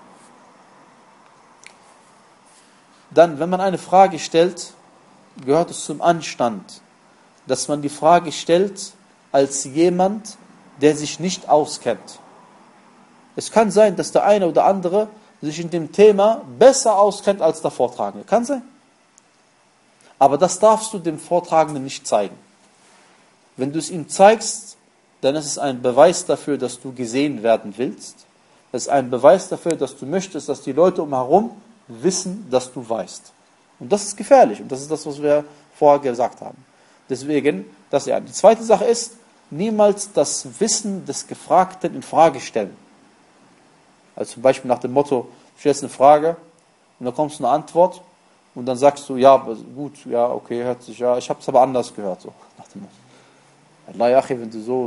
Dann, wenn man eine Frage stellt, gehört es zum Anstand, dass man die Frage stellt als jemand, der sich nicht auskennt. Es kann sein, dass der eine oder andere sich in dem Thema besser auskennt als der Vortragende. Kann sein. Aber das darfst du dem Vortragenden nicht zeigen. Wenn du es ihm zeigst, dann ist es ein Beweis dafür, dass du gesehen werden willst. Es ist ein Beweis dafür, dass du möchtest, dass die Leute umherum wissen, dass du weißt. Und das ist gefährlich. Und das ist das, was wir vorher gesagt haben. Deswegen, das ja. Die zweite Sache ist, niemals das Wissen des Gefragten in Frage stellen. Also zum Beispiel nach dem Motto, du stellst eine Frage und dann kommst du eine Antwort und dann sagst du, ja, gut, ja, okay, hört sich, ja, ich habe es aber anders gehört. So, nach dem Motto. Allah, ja, wenn du so,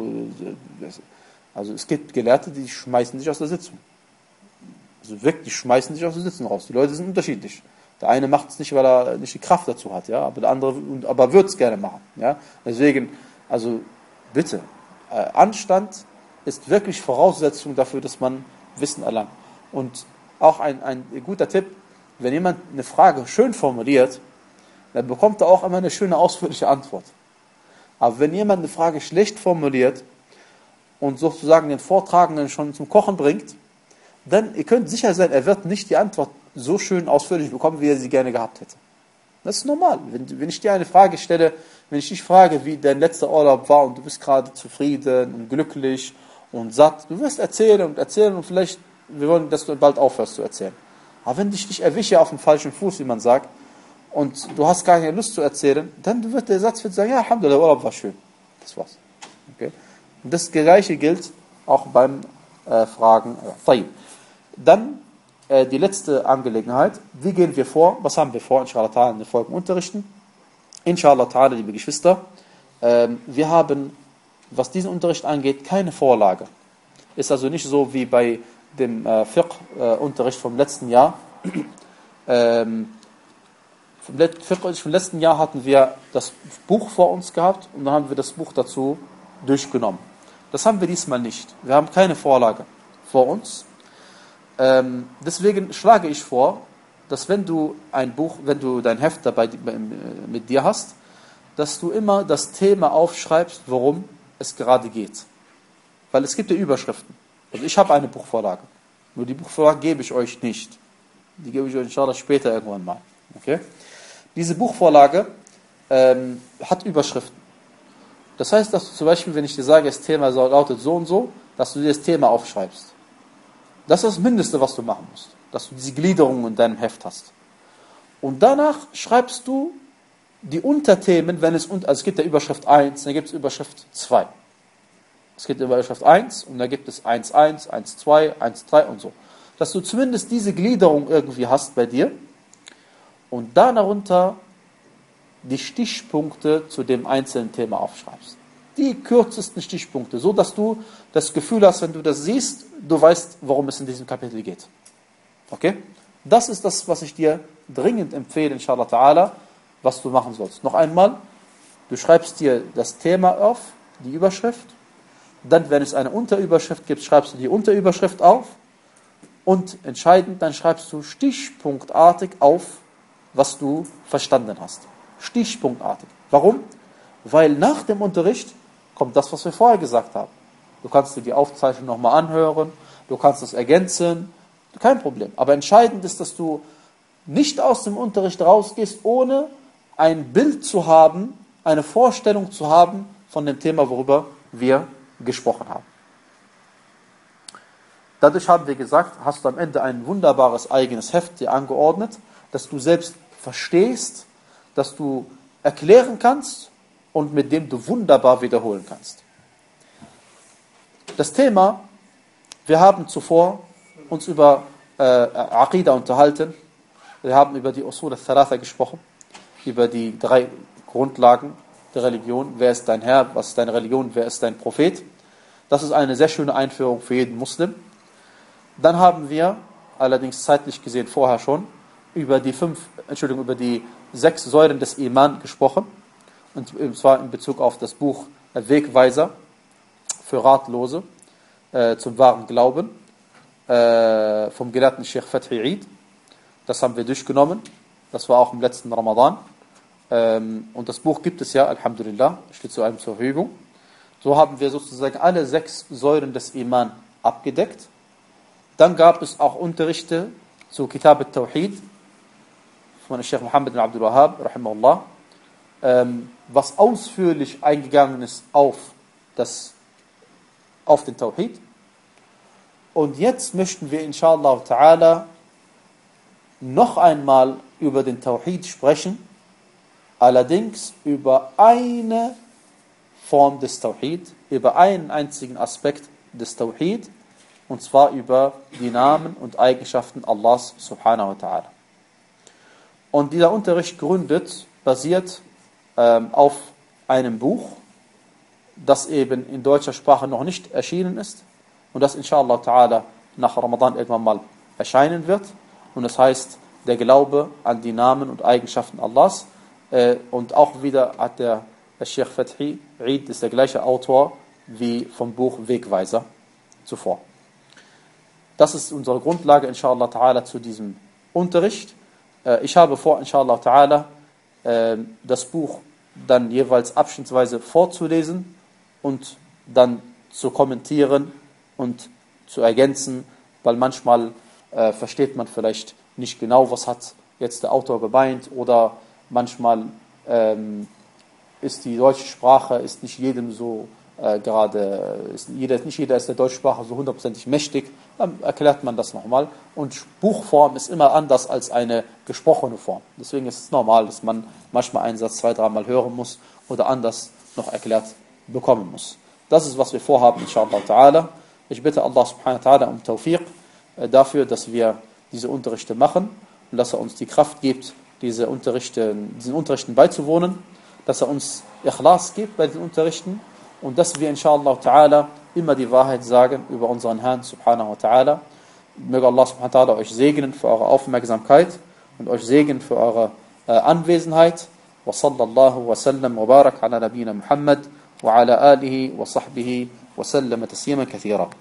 also es gibt Gelehrte, die schmeißen dich aus der Sitzung. Also wirklich, die schmeißen dich aus der Sitzung raus. Die Leute sind unterschiedlich. Der eine macht es nicht, weil er nicht die Kraft dazu hat, ja, aber der andere, aber wird es gerne machen, ja. Deswegen, also bitte, äh, Anstand ist wirklich Voraussetzung dafür, dass man Wissen erlangt. Und auch ein, ein guter Tipp, wenn jemand eine Frage schön formuliert, dann bekommt er auch immer eine schöne, ausführliche Antwort. Aber wenn jemand eine Frage schlecht formuliert und sozusagen den Vortragenden schon zum Kochen bringt, dann, ihr könnt sicher sein, er wird nicht die Antwort so schön ausführlich bekommen, wie er sie gerne gehabt hätte. Das ist normal. Wenn, wenn ich dir eine Frage stelle, wenn ich dich frage, wie dein letzter Urlaub war und du bist gerade zufrieden und glücklich und satt, du wirst erzählen und erzählen und vielleicht, wir wollen, dass du bald aufhörst zu erzählen. Aber wenn ich dich erwische auf dem falschen Fuß, wie man sagt, und du hast gar keine Lust zu erzählen, dann wird der Satz wird sagen, ja, Alhamdulillah, der Urlaub war schön. Das war's. Okay? Und das Gleiche gilt auch beim äh, Fragen. Äh, dann äh, die letzte Angelegenheit. Wie gehen wir vor? Was haben wir vor? Inshallah ta'ala in den Folgen unterrichten. Inshallah ta'ala, liebe Geschwister, äh, wir haben, was diesen Unterricht angeht, keine Vorlage. Ist also nicht so wie bei dem äh, Fiqh-Unterricht vom letzten Jahr. ähm, vom, Let- vom letzten Jahr hatten wir das Buch vor uns gehabt und dann haben wir das Buch dazu durchgenommen. Das haben wir diesmal nicht. Wir haben keine Vorlage vor uns. Ähm, deswegen schlage ich vor, dass wenn du ein Buch, wenn du dein Heft dabei mit dir hast, dass du immer das Thema aufschreibst, worum es gerade geht. Weil es gibt ja Überschriften. Also ich habe eine Buchvorlage. Nur die Buchvorlage gebe ich euch nicht. Die gebe ich euch inshallah später irgendwann mal. Okay? Diese Buchvorlage ähm, hat Überschriften. Das heißt, dass du zum Beispiel, wenn ich dir sage, das Thema lautet so und so, dass du dir das Thema aufschreibst. Das ist das Mindeste, was du machen musst. Dass du diese Gliederung in deinem Heft hast. Und danach schreibst du die Unterthemen, wenn es, also es gibt ja Überschrift eins, dann gibt es Überschrift zwei. Es gibt Überschrift eins und da gibt es eins Punkt eins, eins Punkt zwei, eins Punkt drei und so. Dass du zumindest diese Gliederung irgendwie hast bei dir und dann darunter die Stichpunkte zu dem einzelnen Thema aufschreibst. Die kürzesten Stichpunkte, so dass du das Gefühl hast, wenn du das siehst, du weißt, worum es in diesem Kapitel geht. Okay? Das ist das, was ich dir dringend empfehle, inshallah ta'ala, was du machen sollst. Noch einmal, du schreibst dir das Thema auf, die Überschrift, dann, wenn es eine Unterüberschrift gibt, schreibst du die Unterüberschrift auf und entscheidend, dann schreibst du stichpunktartig auf, was du verstanden hast. Stichpunktartig. Warum? Weil nach dem Unterricht kommt das, was wir vorher gesagt haben. Du kannst dir die Aufzeichnung nochmal anhören, du kannst es ergänzen, kein Problem. Aber entscheidend ist, dass du nicht aus dem Unterricht rausgehst, ohne ein Bild zu haben, eine Vorstellung zu haben von dem Thema, worüber wir gesprochen haben. Dadurch haben wir gesagt, hast du am Ende ein wunderbares eigenes Heft dir angeordnet, das du selbst verstehst, das du erklären kannst und mit dem du wunderbar wiederholen kannst. Das Thema, wir haben zuvor uns über äh, Aqida unterhalten, wir haben über die Usul al-Thalatha gesprochen, über die drei Grundlagen der Religion. Wer ist dein Herr, was ist deine Religion, wer ist dein Prophet? Das ist eine sehr schöne Einführung für jeden Muslim. Dann haben wir, allerdings zeitlich gesehen vorher schon, über die fünf, Entschuldigung, über die sechs Säulen des Iman gesprochen. Und zwar in Bezug auf das Buch Wegweiser für Ratlose äh, zum wahren Glauben äh, vom Gelehrten Sheikh Fathi Eid. Das haben wir durchgenommen. Das war auch im letzten Ramadan. Ähm, und das Buch gibt es ja, Alhamdulillah, steht zu einem zur Verfügung. So haben wir sozusagen alle sechs Säulen des Iman abgedeckt. Dann gab es auch Unterrichte zu Kitab al-Tawhid von Sheikh Muhammad bin Abdul Wahhab, rahimahullah, ähm, was ausführlich eingegangen ist auf, das, auf den Tawhid. Und jetzt möchten wir inshallah ta'ala noch einmal über den Tawhid sprechen, allerdings über eine Form des Tawhid, über einen einzigen Aspekt des Tawhid, und zwar über die Namen und Eigenschaften Allahs subhanahu wa ta'ala. Und dieser Unterricht gründet, basiert ähm, auf einem Buch, das eben in deutscher Sprache noch nicht erschienen ist und das inshallah ta'ala nach Ramadan irgendwann mal erscheinen wird. Und das heißt, der Glaube an die Namen und Eigenschaften Allahs. Äh, und auch wieder hat der, der Sheikh Fathi Eid, ist der gleiche Autor wie vom Buch Wegweiser zuvor. Das ist unsere Grundlage, inshallah ta'ala, zu diesem Unterricht. Äh, ich habe vor, inshallah ta'ala, äh, das Buch dann jeweils abschnittsweise vorzulesen und dann zu kommentieren und zu ergänzen, weil manchmal äh, versteht man vielleicht nicht genau, was hat jetzt der Autor gemeint, oder manchmal ähm, ist die deutsche Sprache ist nicht jedem so äh, gerade, ist jeder, nicht jeder ist der deutschen Sprache so hundertprozentig mächtig, dann erklärt man das nochmal. Und Buchform ist immer anders als eine gesprochene Form. Deswegen ist es normal, dass man manchmal einen Satz zwei, dreimal hören muss oder anders noch erklärt bekommen muss. Das ist, was wir vorhaben, inshallah ta'ala. Ich bitte Allah subhanahu wa ta'ala um Tawfiq äh, dafür, dass wir diese Unterrichte machen und dass er uns die Kraft gibt, diese Unterrichte, diesen Unterrichten beizuwohnen, dass er uns Ikhlas gibt bei diesen Unterrichten und dass wir inshallah ta'ala immer die Wahrheit sagen über unseren Herrn subhanahu wa ta'ala. Möge Allah subhanahu wa ta'ala euch segnen für eure Aufmerksamkeit und euch segnen für eure äh, Anwesenheit. Wa sallallahu wa sallam wa barak ala nabina Muhammad wa ala alihi wa sahbihi wa sallam tasliman kathira.